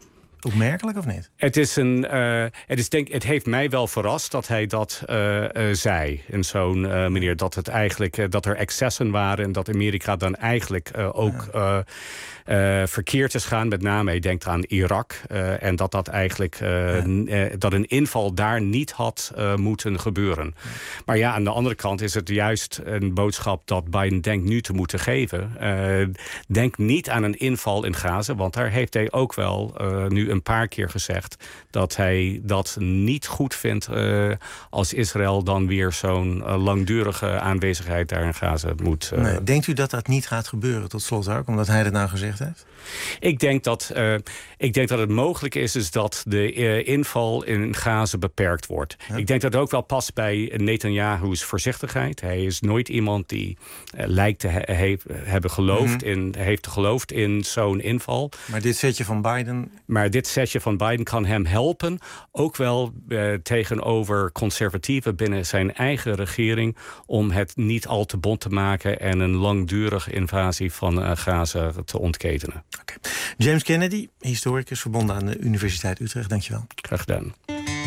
Opmerkelijk of niet? Het, is een, uh, het, is denk, het heeft mij wel verrast dat hij dat uh, uh, zei. In zo'n uh, manier dat, het eigenlijk, uh, dat er excessen waren... en dat Amerika dan eigenlijk uh, ook uh, uh, verkeerd is gaan. Met name, hij denkt aan Irak. Uh, en dat dat eigenlijk uh, ja. n- uh, dat een inval daar niet had uh, moeten gebeuren. Ja. Maar ja, aan de andere kant is het juist een boodschap... dat Biden denkt nu te moeten geven. Uh, denk niet aan een inval in Gaza... want daar heeft hij ook wel uh, nu een paar keer gezegd... dat hij dat niet goed vindt uh, als Israël dan weer zo'n uh, langdurige aanwezigheid daar in Gaza moet... Uh... Nee, denkt u dat dat niet gaat gebeuren tot slot ook, omdat hij dat nou gezegd heeft? Ik denk dat, uh, ik denk dat het mogelijk is, is dat de uh, inval in Gaza beperkt wordt. Ja. Ik denk dat het ook wel past bij Netanyahu's voorzichtigheid. Hij is nooit iemand die uh, lijkt te he- he- hebben geloofd mm-hmm. in, heeft geloofd in zo'n inval. Maar dit setje van Biden... Maar dit setje van Biden kan hem helpen, ook wel uh, tegenover conservatieven binnen zijn eigen regering, om het niet al te bont te maken en een langdurige invasie van uh, Gaza te ontketenen. Okay. James Kennedy, historicus verbonden aan de Universiteit Utrecht. Dankjewel. Graag gedaan.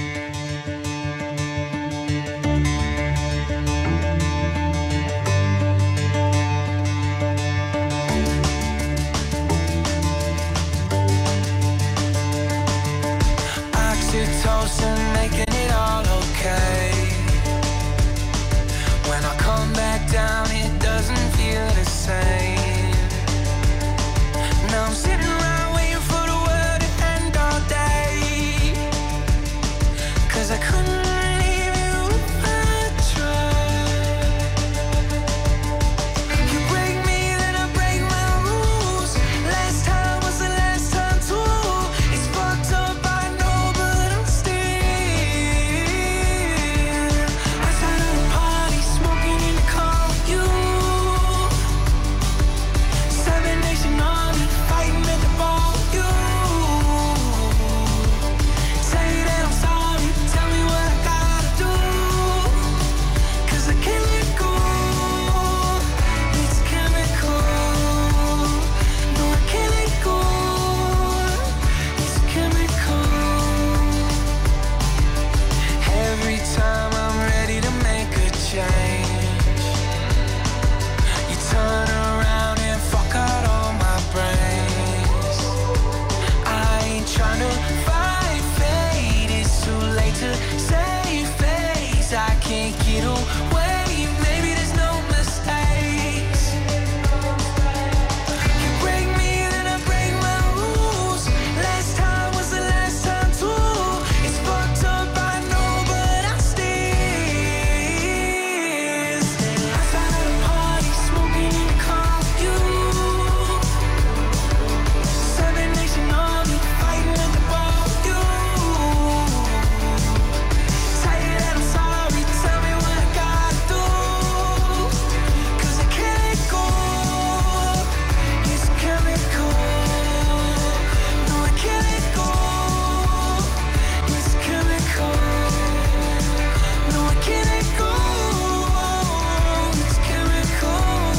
Oxytocin making it all okay. When I come back down, it doesn't feel the same. Now I'm sitting around waiting for the world to end all day. Cause I couldn't leave you if I tried. You break me, then I break my rules. Last time was the last time too. It's fucked up, I know, but I'm still outside of the party, smoking in the car with you. Seven Nation Army fighting at the ball with you. Say that I'm sorry, tell me what I gotta do. Cause I can't let go. It's chemical. No, I can't let go. It's chemical. Every time I'm ready to make a change, you turn around and fuck out all my brains. I ain't tryna fight fate, it's too late to save face. I can't get away, maybe there's no mistakes. You break me, then I break my rules. Last time was the last time too. It's fucked up, I know, but I'm still outside of the party, smoking in the car with you. Seven Nation Army fighting at the ball with you. Say that I'm sorry, tell me what I gotta do. Cause I can't let go. It's chemical. No, I can't let go. It's chemical. No, I can't let go. It's chemical.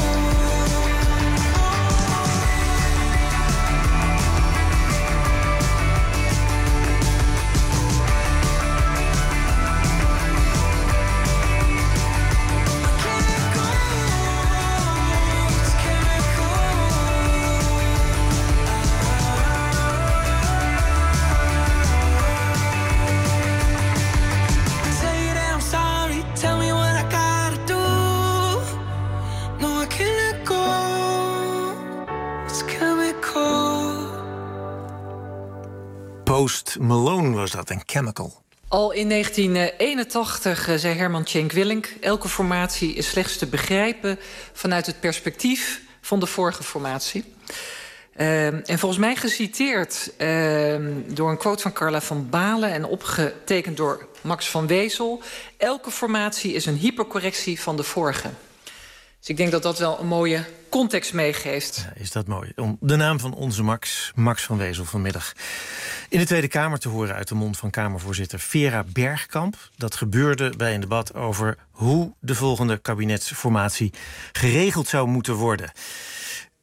Say that I'm sorry, tell me what I gotta do. No, I can't let go. It's chemical. Post Malone was dat, en Chemical. Al in negentien eenentachtig uh, zei Herman Tjenk Willink: elke formatie is slechts te begrijpen vanuit het perspectief van de vorige formatie. Uh, en volgens mij geciteerd uh, door een quote van Carla van Balen en opgetekend door Max van Wezel: elke formatie is een hypercorrectie van de vorige. Dus ik denk dat dat wel een mooie context meegeeft. Ja, is dat mooi. Om de naam van onze Max, Max van Wezel, vanmiddag in de Tweede Kamer te horen uit de mond van Kamervoorzitter Vera Bergkamp. Dat gebeurde bij een debat over hoe de volgende kabinetsformatie geregeld zou moeten worden.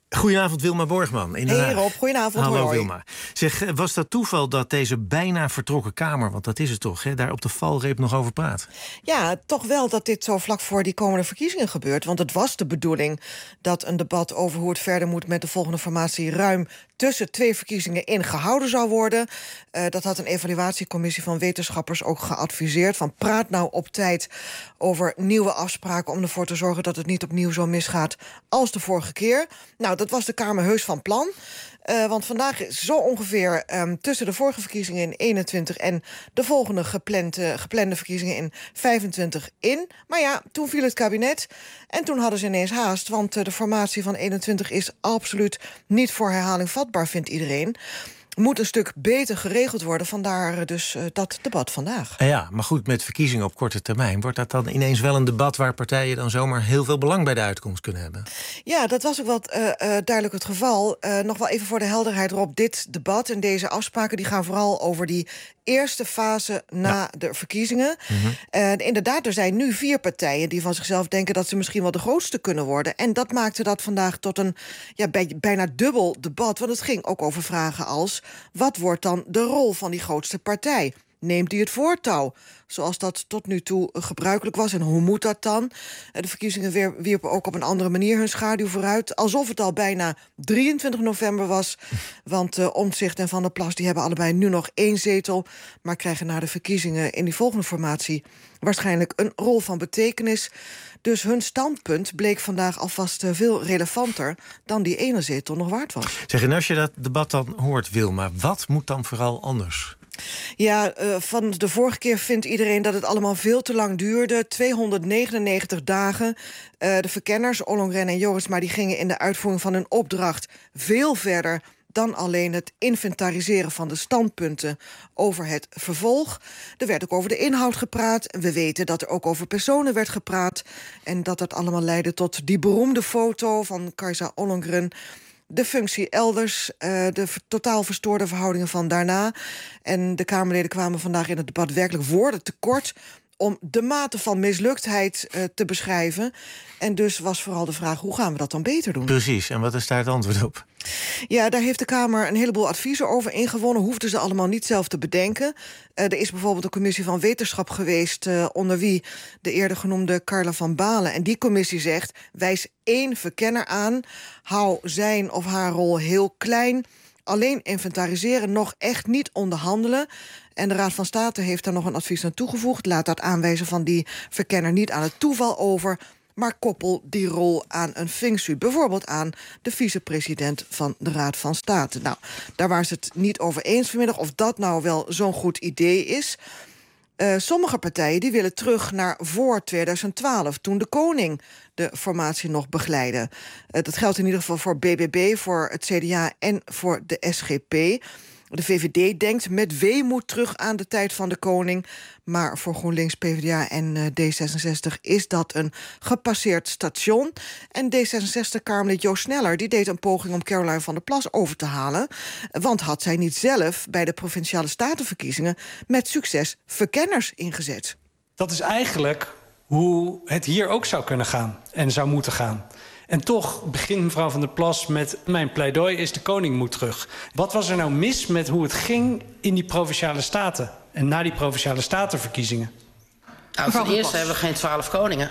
Goedenavond, Wilma Borgman. In Den Haag. Hey Rob, goedenavond. Hallo hoi, hoi. Wilma. Zeg, was dat toeval dat deze bijna vertrokken Kamer, want dat is het toch, hè, daar op de valreep nog over praat? Ja, toch wel dat dit zo vlak voor die komende verkiezingen gebeurt. Want het was de bedoeling dat een debat over hoe het verder moet met de volgende formatie ruim tussen twee verkiezingen in gehouden zou worden. Uh, dat had een evaluatiecommissie van wetenschappers ook geadviseerd. Van praat nou op tijd over nieuwe afspraken om ervoor te zorgen dat het niet opnieuw zo misgaat als de vorige keer. Nou, dat was de Kamer heus van plan. Uh, want vandaag is zo ongeveer um, tussen de vorige verkiezingen in eenentwintig en de volgende geplande, geplande verkiezingen in vijfentwintig in. Maar ja, toen viel het kabinet en toen hadden ze ineens haast. Want uh, de formatie van eenentwintig is absoluut niet voor herhaling vatbaar, vindt iedereen. Moet een stuk beter geregeld worden. Vandaar dus uh, dat debat vandaag. Ja, maar goed, met verkiezingen op korte termijn wordt dat dan ineens wel een debat waar partijen dan zomaar heel veel belang bij de uitkomst kunnen hebben. Ja, dat was ook wel uh, uh, duidelijk het geval. Uh, nog wel even voor de helderheid, Rob. Dit debat en deze afspraken die gaan vooral over die eerste fase na ja. de verkiezingen. Mm-hmm. En inderdaad, er zijn nu vier partijen die van zichzelf denken dat ze misschien wel de grootste kunnen worden. En dat maakte dat vandaag tot een ja, bij, bijna dubbel debat. Want het ging ook over vragen als: wat wordt dan de rol van die grootste partij? Neemt die het voortouw, zoals dat tot nu toe gebruikelijk was? En hoe moet dat dan? De verkiezingen weer, wierpen ook op een andere manier hun schaduw vooruit. Alsof het al bijna drieëntwintig november was. Want uh, Omtzigt en Van der Plas die hebben allebei nu nog één zetel, maar krijgen na de verkiezingen in die volgende formatie waarschijnlijk een rol van betekenis. Dus hun standpunt bleek vandaag alvast uh, veel relevanter dan die ene zetel nog waard was. Zeg, en als je dat debat dan hoort, Wilma, wat moet dan vooral anders? Ja, uh, van de vorige keer vindt iedereen dat het allemaal veel te lang duurde. tweehonderdnegenennegentig dagen. Uh, de verkenners, Ollongren en Jorisma, die gingen in de uitvoering van hun opdracht veel verder dan alleen het inventariseren van de standpunten over het vervolg. Er werd ook over de inhoud gepraat. We weten dat er ook over personen werd gepraat. En dat dat allemaal leidde tot die beroemde foto van Kajsa Ollongren. De functie elders, uh, de totaal verstoorde verhoudingen van daarna. En de Kamerleden kwamen vandaag in het debat werkelijk woorden tekort om de mate van misluktheid uh, te beschrijven. En dus was vooral de vraag, hoe gaan we dat dan beter doen? Precies, en wat is daar het antwoord op? Ja, daar heeft de Kamer een heleboel adviezen over ingewonnen. Hoefden ze allemaal niet zelf te bedenken. Uh, er is bijvoorbeeld een commissie van wetenschap geweest, Uh, onder wie de eerder genoemde Carla van Balen. En die commissie zegt: wijs één verkenner aan. Hou zijn of haar rol heel klein. Alleen inventariseren, nog echt niet onderhandelen. En de Raad van State heeft daar nog een advies aan toegevoegd. Laat dat aanwijzen van die verkenner niet aan het toeval over, maar koppel die rol aan een functie. Bijvoorbeeld aan de vicepresident van de Raad van State. Nou, daar waren ze het niet over eens vanmiddag of dat nou wel zo'n goed idee is. Uh, sommige partijen die willen terug naar voor tweeduizend twaalf, toen de koning de formatie nog begeleidde. Uh, dat geldt in ieder geval voor B B B, voor het C D A en voor de S G P. De V V D denkt met weemoed terug aan de tijd van de koning. Maar voor GroenLinks, PvdA en uh, D zesenzestig is dat een gepasseerd station. En D zesenzestig-Kamerlid Joost Sneller die deed een poging om Caroline van der Plas over te halen. Want had zij niet zelf bij de Provinciale Statenverkiezingen met succes verkenners ingezet? Dat is eigenlijk hoe het hier ook zou kunnen gaan en zou moeten gaan. En toch begint mevrouw van der Plas met: mijn pleidooi is de koning moet terug. Wat was er nou mis met hoe het ging in die Provinciale Staten en na die Provinciale Statenverkiezingen? Nou, ten eerste hebben we geen twaalf koningen.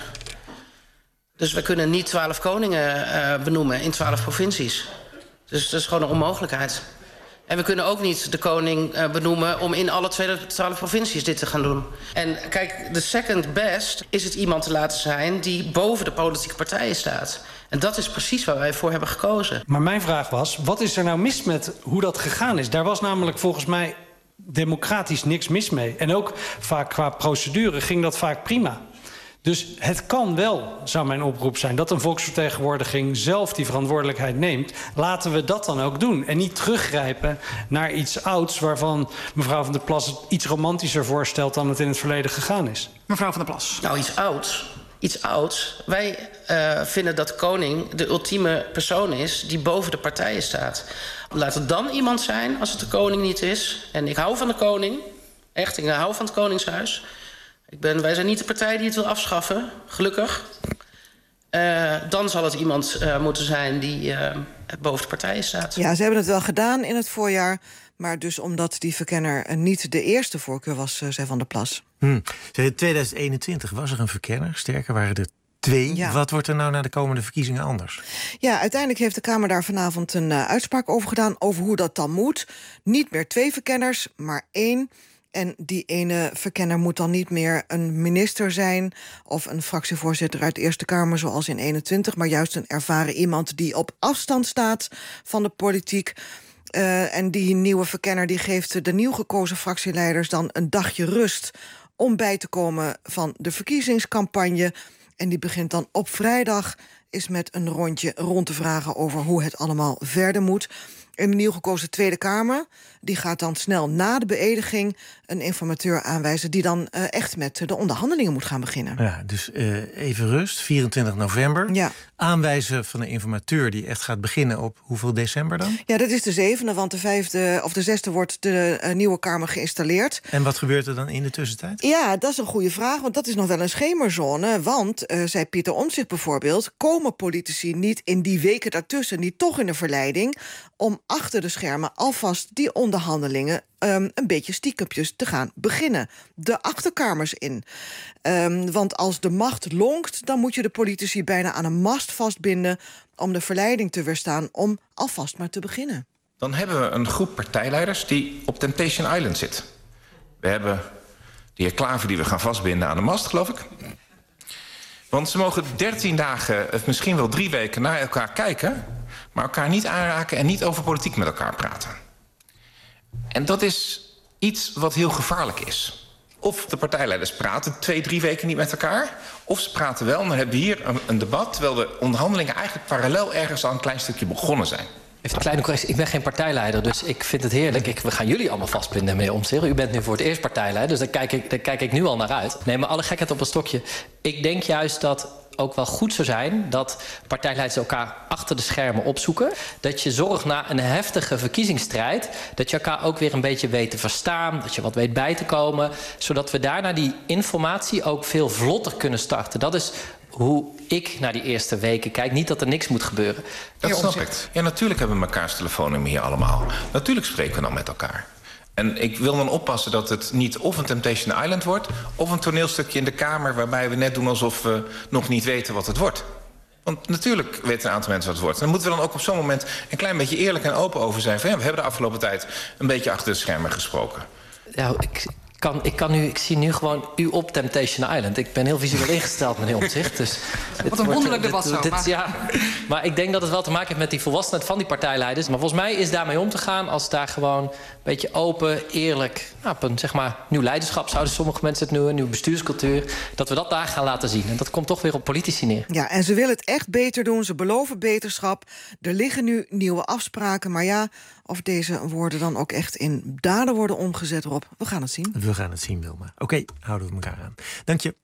Dus we kunnen niet twaalf koningen uh, benoemen in twaalf provincies. Dus dat is gewoon een onmogelijkheid. En we kunnen ook niet de koning uh, benoemen om in alle twaalf provincies dit te gaan doen. En kijk, de second best is het iemand te laten zijn die boven de politieke partijen staat. En dat is precies waar wij voor hebben gekozen. Maar mijn vraag was, wat is er nou mis met hoe dat gegaan is? Daar was namelijk volgens mij democratisch niks mis mee. En ook vaak qua procedure ging dat vaak prima. Dus het kan wel, zou mijn oproep zijn, dat een volksvertegenwoordiging zelf die verantwoordelijkheid neemt. Laten we dat dan ook doen. En niet teruggrijpen naar iets ouds waarvan mevrouw van der Plas het iets romantischer voorstelt dan het in het verleden gegaan is. Mevrouw van der Plas. Nou, iets ouds. Iets ouds. Wij uh, vinden dat de koning de ultieme persoon is die boven de partijen staat. Laat het dan iemand zijn als het de koning niet is. En ik hou van de koning. Echt, ik hou van het Koningshuis. Ik ben, wij zijn niet de partij die het wil afschaffen, gelukkig. Uh, dan zal het iemand uh, moeten zijn die uh, boven de partijen staat. Ja, ze hebben het wel gedaan in het voorjaar. Maar dus omdat die verkenner niet de eerste voorkeur was, uh, zei Van der Plas. Hmm. In tweeduizend eenentwintig was er een verkenner. Sterker waren er twee. Ja. Wat wordt er nou na de komende verkiezingen anders? Ja, uiteindelijk heeft de Kamer daar vanavond een uh, uitspraak over gedaan... over hoe dat dan moet. Niet meer twee verkenners, maar één. En die ene verkenner moet dan niet meer een minister zijn... of een fractievoorzitter uit de Eerste Kamer zoals in eenentwintig... maar juist een ervaren iemand die op afstand staat van de politiek... Uh, en die nieuwe verkenner die geeft de nieuw gekozen fractieleiders... dan een dagje rust om bij te komen van de verkiezingscampagne. En die begint dan op vrijdag is met een rondje rond te vragen... over hoe het allemaal verder moet. En de nieuw gekozen Tweede Kamer die gaat dan snel na de beëdiging... een informateur aanwijzen die dan uh, echt met de onderhandelingen moet gaan beginnen. Ja, dus uh, even rust, vierentwintig november. Ja. Aanwijzen van een informateur die echt gaat beginnen op hoeveel december dan? Ja, dat is de zevende, want de vijfde of de zesde wordt de uh, nieuwe Kamer geïnstalleerd. En wat gebeurt er dan in de tussentijd? Ja, dat is een goede vraag, want dat is nog wel een schemerzone. Want, uh, zei Pieter Omtzigt bijvoorbeeld... komen politici niet in die weken daartussen niet toch in de verleiding... om achter de schermen alvast die onderhandelingen... Um, een beetje stiekempjes te gaan beginnen. De achterkamers in. Um, want als de macht lonkt... dan moet je de politici bijna aan een mast vastbinden... om de verleiding te weerstaan om alvast maar te beginnen. Dan hebben we een groep partijleiders die op Temptation Island zit. We hebben de heer Klaver die we gaan vastbinden aan de mast, geloof ik. Want ze mogen dertien dagen, of misschien wel drie weken... naar elkaar kijken, maar elkaar niet aanraken... en niet over politiek met elkaar praten. En dat is iets wat heel gevaarlijk is. Of de partijleiders praten twee, drie weken niet met elkaar... of ze praten wel en dan hebben we hier een, een debat... terwijl de onderhandelingen eigenlijk parallel ergens al een klein stukje begonnen zijn. Even een kleine correctie. Ik ben geen partijleider, dus ik vind het heerlijk. Ik, we gaan jullie allemaal vastbinden, meneer Omtzigt. U bent nu voor het eerst partijleider, dus daar kijk, ik, daar kijk ik nu al naar uit. Nee, maar alle gekheid op een stokje. Ik denk juist dat ook wel goed zou zijn dat partijleiders elkaar achter de schermen opzoeken. Dat je zorgt na een heftige verkiezingsstrijd... dat je elkaar ook weer een beetje weet te verstaan... dat je wat weet bij te komen... zodat we daarna die informatie ook veel vlotter kunnen starten. Dat is hoe ik naar die eerste weken kijk. Niet dat er niks moet gebeuren. Dat snap ik. Ja, natuurlijk hebben we mekaars telefoonnummer hier allemaal. Natuurlijk spreken we dan met elkaar. En ik wil dan oppassen dat het niet of een Temptation Island wordt... of een toneelstukje in de Kamer waarbij we net doen alsof we nog niet weten wat het wordt. Want natuurlijk weten een aantal mensen wat het wordt. En dan moeten we dan ook op zo'n moment een klein beetje eerlijk en open over zijn. Van, ja, we hebben de afgelopen tijd een beetje achter de schermen gesproken. Ja, ik... Kan, ik, kan nu, ik zie nu gewoon u op Temptation Island. Ik ben heel visueel ingesteld, meneer Omtzigt. Dus wat een wonderlijk debat zo. Dit, dit, ja, maar ik denk dat het wel te maken heeft met die volwassenheid van die partijleiders. Maar volgens mij is daarmee om te gaan als daar gewoon een beetje open, eerlijk... Nou, op een zeg maar, nieuw leiderschap zouden sommige mensen het noemen, een nieuwe bestuurscultuur... dat we dat daar gaan laten zien. En dat komt toch weer op politici neer. Ja, en ze willen het echt beter doen. Ze beloven beterschap. Er liggen nu nieuwe afspraken. Maar ja, of deze woorden dan ook echt in daden worden omgezet, Rob, we gaan het zien. We gaan het zien, Wilma. Oké, okay, houden we elkaar aan. Dank je.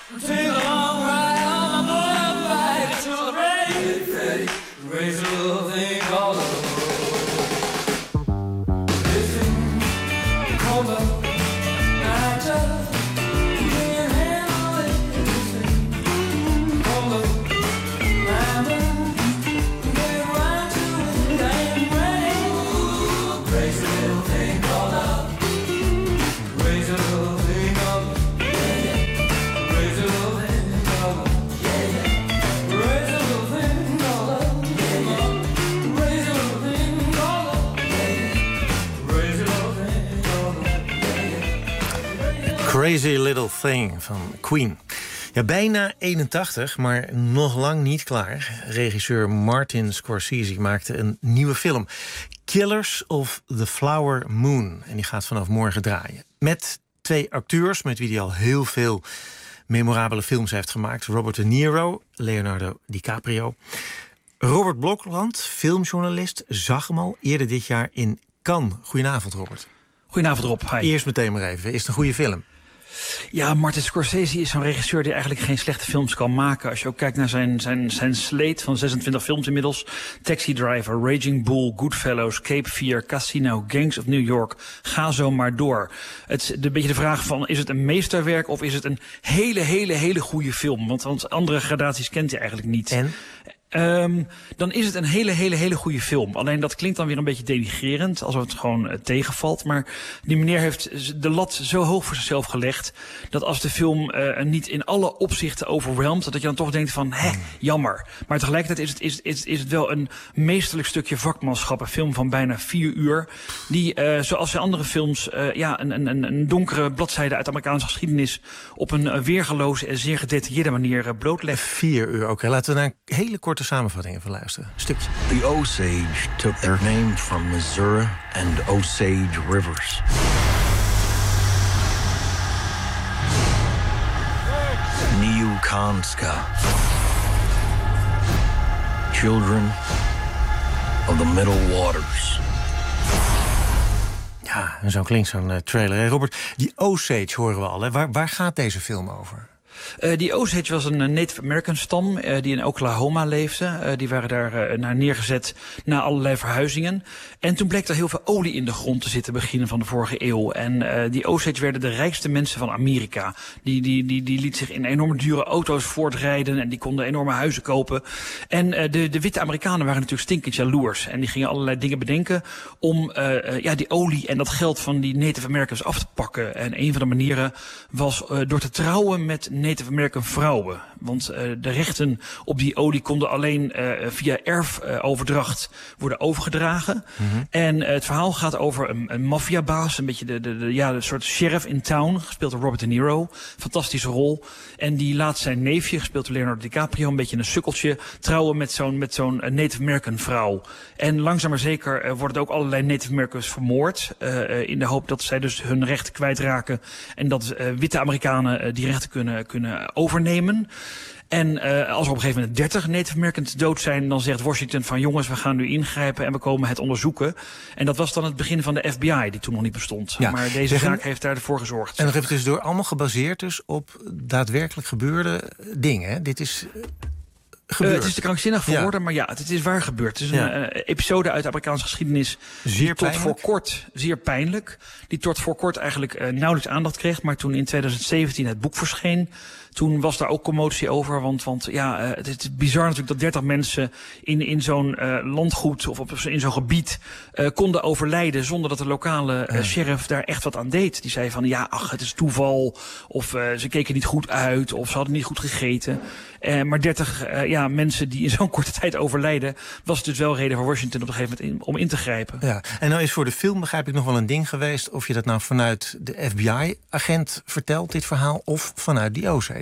Take a long ride on my motorbike to the rain. Raise a little thing called a Crazy Little Thing van Queen. Ja, bijna eenentachtig, maar nog lang niet klaar. Regisseur Martin Scorsese maakte een nieuwe film. Killers of the Flower Moon. En die gaat vanaf morgen draaien. Met twee acteurs met wie hij al heel veel memorabele films heeft gemaakt. Robert De Niro, Leonardo DiCaprio. Robert Blokland, filmjournalist, zag hem al eerder dit jaar in Cannes. Goedenavond, Robert. Goedenavond, Rob. Hi. Eerst meteen maar even. Is het een goede film? Ja, Martin Scorsese is zo'n regisseur die eigenlijk geen slechte films kan maken. Als je ook kijkt naar zijn, zijn, zijn slate van zesentwintig films inmiddels. Taxi Driver, Raging Bull, Goodfellas, Cape Fear, Casino, Gangs of New York. Ga zo maar door. Het is een beetje de vraag van, is het een meesterwerk of is het een hele, hele, hele goede film? Want, want andere gradaties kent hij eigenlijk niet. En? Um, dan is het een hele, hele, hele goede film. Alleen dat klinkt dan weer een beetje denigrerend, alsof het gewoon uh, tegenvalt. Maar die meneer heeft de lat zo hoog voor zichzelf gelegd, dat als de film uh, niet in alle opzichten overweldigt, dat je dan toch denkt van, hè, jammer. Maar tegelijkertijd is het, is, is, is het wel een meesterlijk stukje vakmanschap. Een film van bijna vier uur, die, uh, zoals zijn andere films, uh, ja, een, een, een donkere bladzijde uit de Amerikaanse geschiedenis op een uh, weergeloze en zeer gedetailleerde manier uh, blootlegt. Vier uur, oké. Okay. Laten we naar een hele korte samenvatting even luisteren. Stukje. The Osage took their name from Missouri and Osage rivers. Neokanska. Children of the Middle Waters. Ja, en zo klinkt zo'n uh, trailer. Hey Robert, die Osage horen we al. Hè? Waar, waar gaat deze film over? Uh, die Osage was een Native American stam uh, die in Oklahoma leefde. Uh, die waren daar uh, naar neergezet na allerlei verhuizingen. En toen bleek er heel veel olie in de grond te zitten begin van de vorige eeuw. En uh, die Osage werden de rijkste mensen van Amerika. Die, die, die, die liet zich in enorme dure auto's voortrijden en die konden enorme huizen kopen. En uh, de, de witte Amerikanen waren natuurlijk stinkend jaloers. En die gingen allerlei dingen bedenken om uh, uh, ja, die olie en dat geld van die Native Americans af te pakken. En een van de manieren was uh, door te trouwen met Native American vrouwen. Want uh, de rechten op die olie konden alleen uh, via erfoverdracht uh, worden overgedragen. Mm-hmm. En uh, het verhaal gaat over een, een maffiabaas, een beetje de, de, de, ja, de soort sheriff in town, gespeeld door Robert De Niro. Fantastische rol. En die laat zijn neefje, gespeeld door Leonardo DiCaprio, een beetje een sukkeltje, trouwen met zo'n met zo'n Native American vrouw. En langzaam maar zeker uh, worden ook allerlei Native Americans vermoord. Uh, in de hoop dat zij dus hun rechten kwijtraken. En dat uh, witte Amerikanen uh, die rechten kunnen, kunnen overnemen. En uh, als er op een gegeven moment dertig Native Americans dood zijn, dan zegt Washington van jongens, we gaan nu ingrijpen en we komen het onderzoeken. En dat was dan het begin van de F B I, die toen nog niet bestond. Ja, maar deze zaak een... heeft daarvoor gezorgd. En nog even tussendoor, allemaal gebaseerd dus op daadwerkelijk gebeurde dingen. Hè? Dit is... Uh, het is te krankzinnig voor woorden, ja. maar ja, het, het is waar gebeurd. Het is een ja. uh, episode uit de Amerikaanse geschiedenis zeer die tot pijnlijk. voor kort, zeer pijnlijk, die tot voor kort eigenlijk uh, nauwelijks aandacht kreeg, maar toen in twintig zeventien het boek verscheen, toen was daar ook commotie over, want, want ja, uh, het is bizar natuurlijk dat dertig mensen in, in zo'n uh, landgoed of op, in zo'n gebied uh, konden overlijden zonder dat de lokale uh, sheriff daar echt wat aan deed. Die zei van ja, ach, het is toeval, of uh, ze keken niet goed uit, of ze hadden niet goed gegeten. Uh, maar dertig uh, ja, mensen die in zo'n korte tijd overlijden, was het dus wel reden voor Washington op een gegeven moment in, om in te grijpen. Ja, en nou is voor de film, begrijp ik, nog wel een ding geweest of je dat nou vanuit de F B I-agent vertelt, dit verhaal, of vanuit die Osage.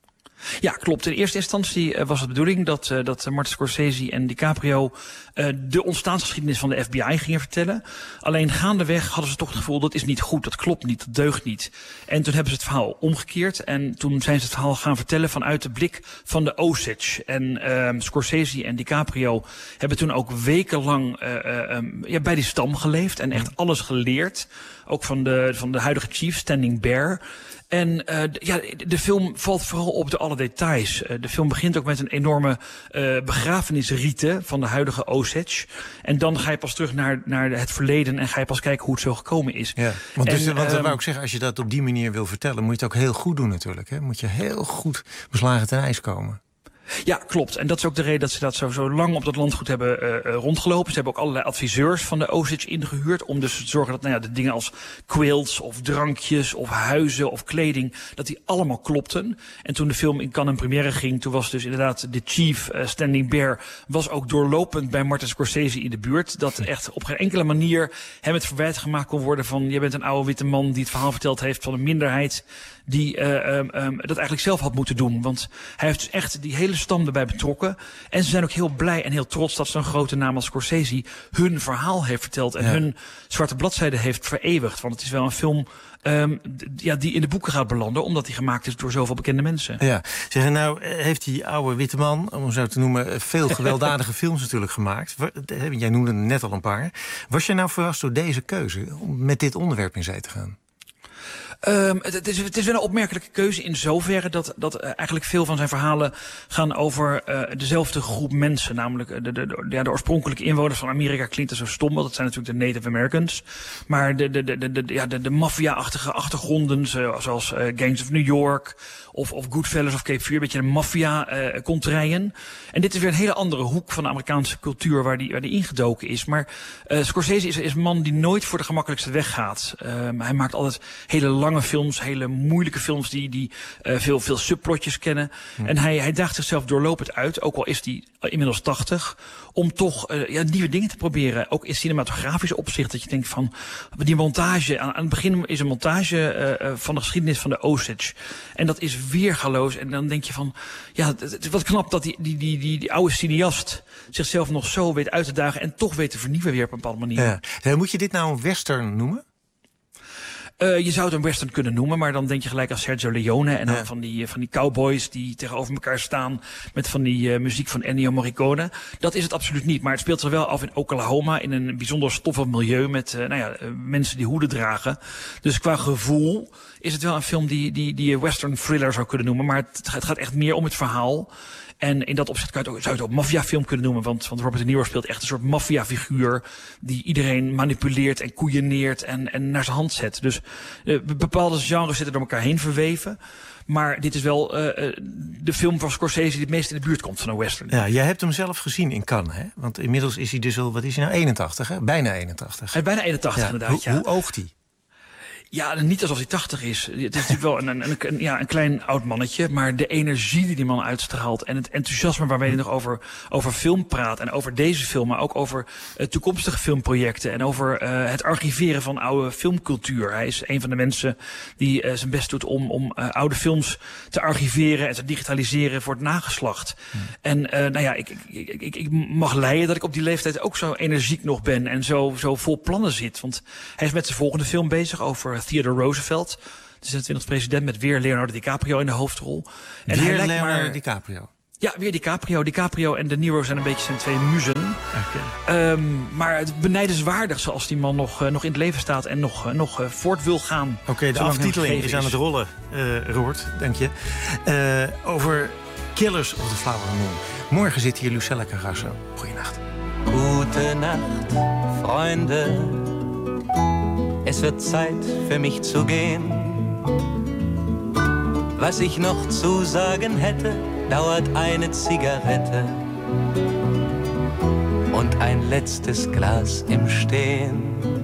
Ja, klopt. In eerste instantie uh, was het de bedoeling dat, uh, dat Martin Scorsese en DiCaprio uh, de ontstaansgeschiedenis van de F B I gingen vertellen. Alleen gaandeweg hadden ze toch het gevoel, dat is niet goed, dat klopt niet, dat deugt niet. En toen hebben ze het verhaal omgekeerd en toen zijn ze het verhaal gaan vertellen vanuit de blik van de Osage. En uh, Scorsese en DiCaprio hebben toen ook wekenlang uh, uh, um, ja, bij die stam geleefd en echt alles geleerd ook van de, van de huidige chief, Standing Bear. En uh, ja, de film valt vooral op de alle details. Uh, de film begint ook met een enorme uh, begrafenisrite van de huidige Osage. En dan ga je pas terug naar, naar het verleden en ga je pas kijken hoe het zo gekomen is. Ja, want, dus, en, want dat um, wou ik zeggen, als je dat op die manier wil vertellen, moet je het ook heel goed doen natuurlijk. Hè? Moet je heel goed beslagen ten ijs komen. Ja, klopt. En dat is ook de reden dat ze dat zo, zo lang op dat landgoed hebben uh, rondgelopen. Ze hebben ook allerlei adviseurs van de Osage ingehuurd om dus te zorgen dat nou ja, de dingen als quilts of drankjes of huizen of kleding, dat die allemaal klopten. En toen de film in Cannes in première ging, toen was dus inderdaad de chief, uh, Standing Bear, was ook doorlopend bij Martin Scorsese in de buurt. Dat echt op geen enkele manier hem het verwijt gemaakt kon worden van, je bent een oude witte man die het verhaal verteld heeft van een minderheid die uh, um, um, dat eigenlijk zelf had moeten doen. Want hij heeft dus echt die hele stam erbij betrokken. En ze zijn ook heel blij en heel trots dat zo'n grote naam als Scorsese hun verhaal heeft verteld en ja. hun zwarte bladzijde heeft vereeuwigd. Want het is wel een film um, d- ja, die in de boeken gaat belanden, omdat die gemaakt is door zoveel bekende mensen. Ja, zeggen nou heeft die oude witte man, om hem zo te noemen, veel gewelddadige films natuurlijk gemaakt. Jij noemde er net al een paar. Was je nou verrast door deze keuze om met dit onderwerp in zee te gaan? Um, het, het, is, het is wel een opmerkelijke keuze in zoverre dat, dat uh, eigenlijk veel van zijn verhalen gaan over uh, dezelfde groep mensen. Namelijk de, de, de, ja, de oorspronkelijke inwoners van Amerika klinkt er zo stom, want dat zijn natuurlijk de Native Americans. Maar de, de, de, de, de, ja, de, de maffia-achtige achtergronden, zoals uh, Gangs of New York of, of Goodfellas of Cape Fear, een beetje de maffia-contraien. Uh, en dit is weer een hele andere hoek van de Amerikaanse cultuur waar die, waar die ingedoken is. Maar uh, Scorsese is, is een man die nooit voor de gemakkelijkste weg gaat. Uh, hij maakt altijd hele lange films, hele moeilijke films die, die uh, veel, veel subplotjes kennen. Hm. En hij, hij daagt zichzelf doorlopend uit, ook al is hij inmiddels tachtig, om toch uh, ja, nieuwe dingen te proberen. Ook in cinematografisch opzicht, dat je denkt van die montage, aan, aan het begin is een montage uh, van de geschiedenis van de Osage. En dat is weergaloos. En dan denk je van, ja, het, het is wat knap dat die, die, die, die, die oude cineast zichzelf nog zo weet uit te dagen en toch weet te vernieuwen weer op een bepaalde manier. Ja. Moet je dit nou een western noemen? Uh, je zou het een western kunnen noemen, maar dan denk je gelijk aan Sergio Leone en dan ja. van die van die cowboys die tegenover elkaar staan met van die uh, muziek van Ennio Morricone. Dat is het absoluut niet, maar het speelt zich wel af in Oklahoma in een bijzonder stoffig milieu met uh, nou ja, uh, mensen die hoeden dragen. Dus qua gevoel is het wel een film die die die je western thriller zou kunnen noemen, maar het, het gaat echt meer om het verhaal. En in dat opzicht kan je het ook, zou je het ook maffiafilm kunnen noemen. Want, want Robert De Niro speelt echt een soort maffiafiguur die iedereen manipuleert en koeieneert en, en naar zijn hand zet. Dus uh, bepaalde genres zitten door elkaar heen verweven. Maar dit is wel uh, de film van Scorsese die het meest in de buurt komt van een western. Ja, jij hebt hem zelf gezien in Cannes, hè? Want inmiddels is hij dus al, wat is hij nou, eenentachtig, hè? Bijna eenentachtig. Hij is bijna eenentachtig, ja, inderdaad, hoe, ja. Hoe oogt hij? Ja, niet alsof hij tachtig is. Het is natuurlijk wel een, een, een, ja, een klein oud mannetje. Maar de energie die die man uitstraalt en het enthousiasme waarmee hij nog over, over film praat. En over deze film, maar ook over uh, toekomstige filmprojecten. En over uh, het archiveren van oude filmcultuur. Hij is een van de mensen die uh, zijn best doet om, om uh, oude films te archiveren en te digitaliseren voor het nageslacht. Hmm. En uh, nou ja, ik, ik, ik, ik mag leiden dat ik op die leeftijd ook zo energiek nog ben. En zo, zo vol plannen zit. Want hij is met zijn volgende film bezig over Theodore Roosevelt, de zesentwintigste president, met weer Leonardo DiCaprio in de hoofdrol. En weer hij Leonardo maar... DiCaprio? Ja, weer DiCaprio. DiCaprio en De Niro zijn een beetje zijn twee muzen. Okay. Um, maar het benijdenswaardig zoals die man nog, uh, nog in het leven staat en nog, uh, nog uh, voort wil gaan. Oké, okay, de aftiteling is aan het rollen, uh, Robert, dank je. Uh, over Killers of the Flower Moon. Morgen zit hier Lucella Carrasso. Goeienacht. Gute Nacht, Freunde. Es wird Zeit für mich zu gehen. Was ich noch zu sagen hätte, dauert eine Zigarette und ein letztes Glas im Stehen.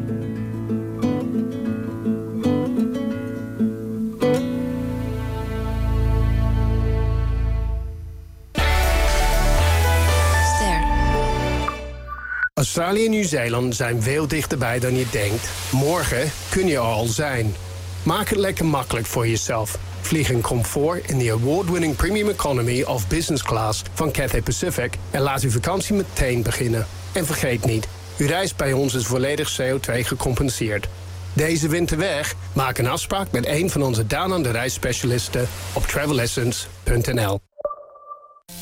Australië en Nieuw-Zeeland zijn veel dichterbij dan je denkt. Morgen kun je er al zijn. Maak het lekker makkelijk voor jezelf. Vlieg in comfort in de award-winning premium economy of business class van Cathay Pacific en laat uw vakantie meteen beginnen. En vergeet niet, uw reis bij ons is volledig C O twee gecompenseerd. Deze winter weg? Maak een afspraak met een van onze Down Under reisspecialisten op travel essence punt n l.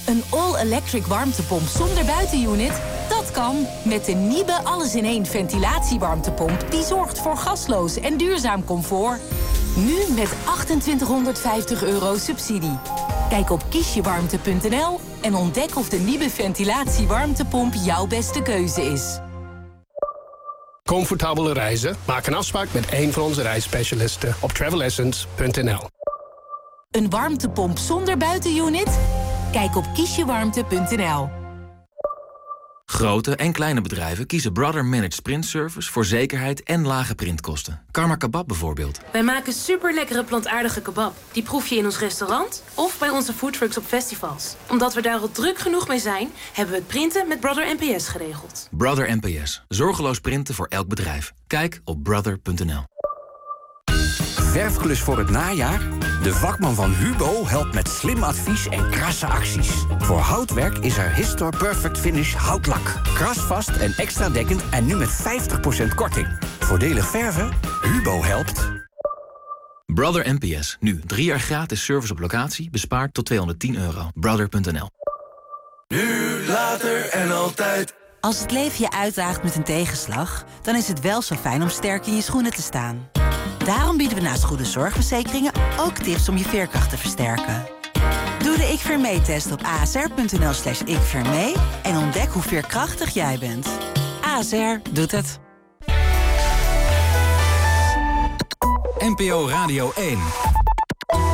Een all-electric warmtepomp zonder buitenunit? Dat kan met de Niebe alles-in-één ventilatiewarmtepomp... die zorgt voor gasloos en duurzaam comfort. Nu met achtentwintighonderdvijftig euro subsidie. Kijk op kiesjewarmte punt n l en ontdek of de Niebe ventilatiewarmtepomp jouw beste keuze is. Comfortabele reizen? Maak een afspraak met een van onze reisspecialisten op travel essence punt n l. Een warmtepomp zonder buitenunit? Kijk op kiesjewarmte punt n l. Grote en kleine bedrijven kiezen Brother Managed Print Service voor zekerheid en lage printkosten. Karma Kebab bijvoorbeeld. Wij maken superlekkere plantaardige kebab. Die proef je in ons restaurant of bij onze foodtrucks op festivals. Omdat we daar al druk genoeg mee zijn, hebben we het printen met Brother N P S geregeld. Brother N P S. Zorgeloos printen voor elk bedrijf. Kijk op brother punt n l. Verfklus voor het najaar? De vakman van Hubo helpt met slim advies en krasse acties. Voor houtwerk is er Histor Perfect Finish houtlak. Krasvast en extra dekkend en nu met vijftig procent korting. Voordelig verven? Hubo helpt. Brother N P S. Nu drie jaar gratis service op locatie. Bespaard tot tweehonderdtien euro. brother punt n l. Nu, later en altijd. Als het leven je uitdaagt met een tegenslag, dan is het wel zo fijn om sterk in je schoenen te staan. Daarom bieden we naast goede zorgverzekeringen ook tips om je veerkracht te versterken. Doe de Ik Veer Mee-test op a s r punt n l slash ik veer mee en ontdek hoe veerkrachtig jij bent. A S R doet het. N P O Radio één.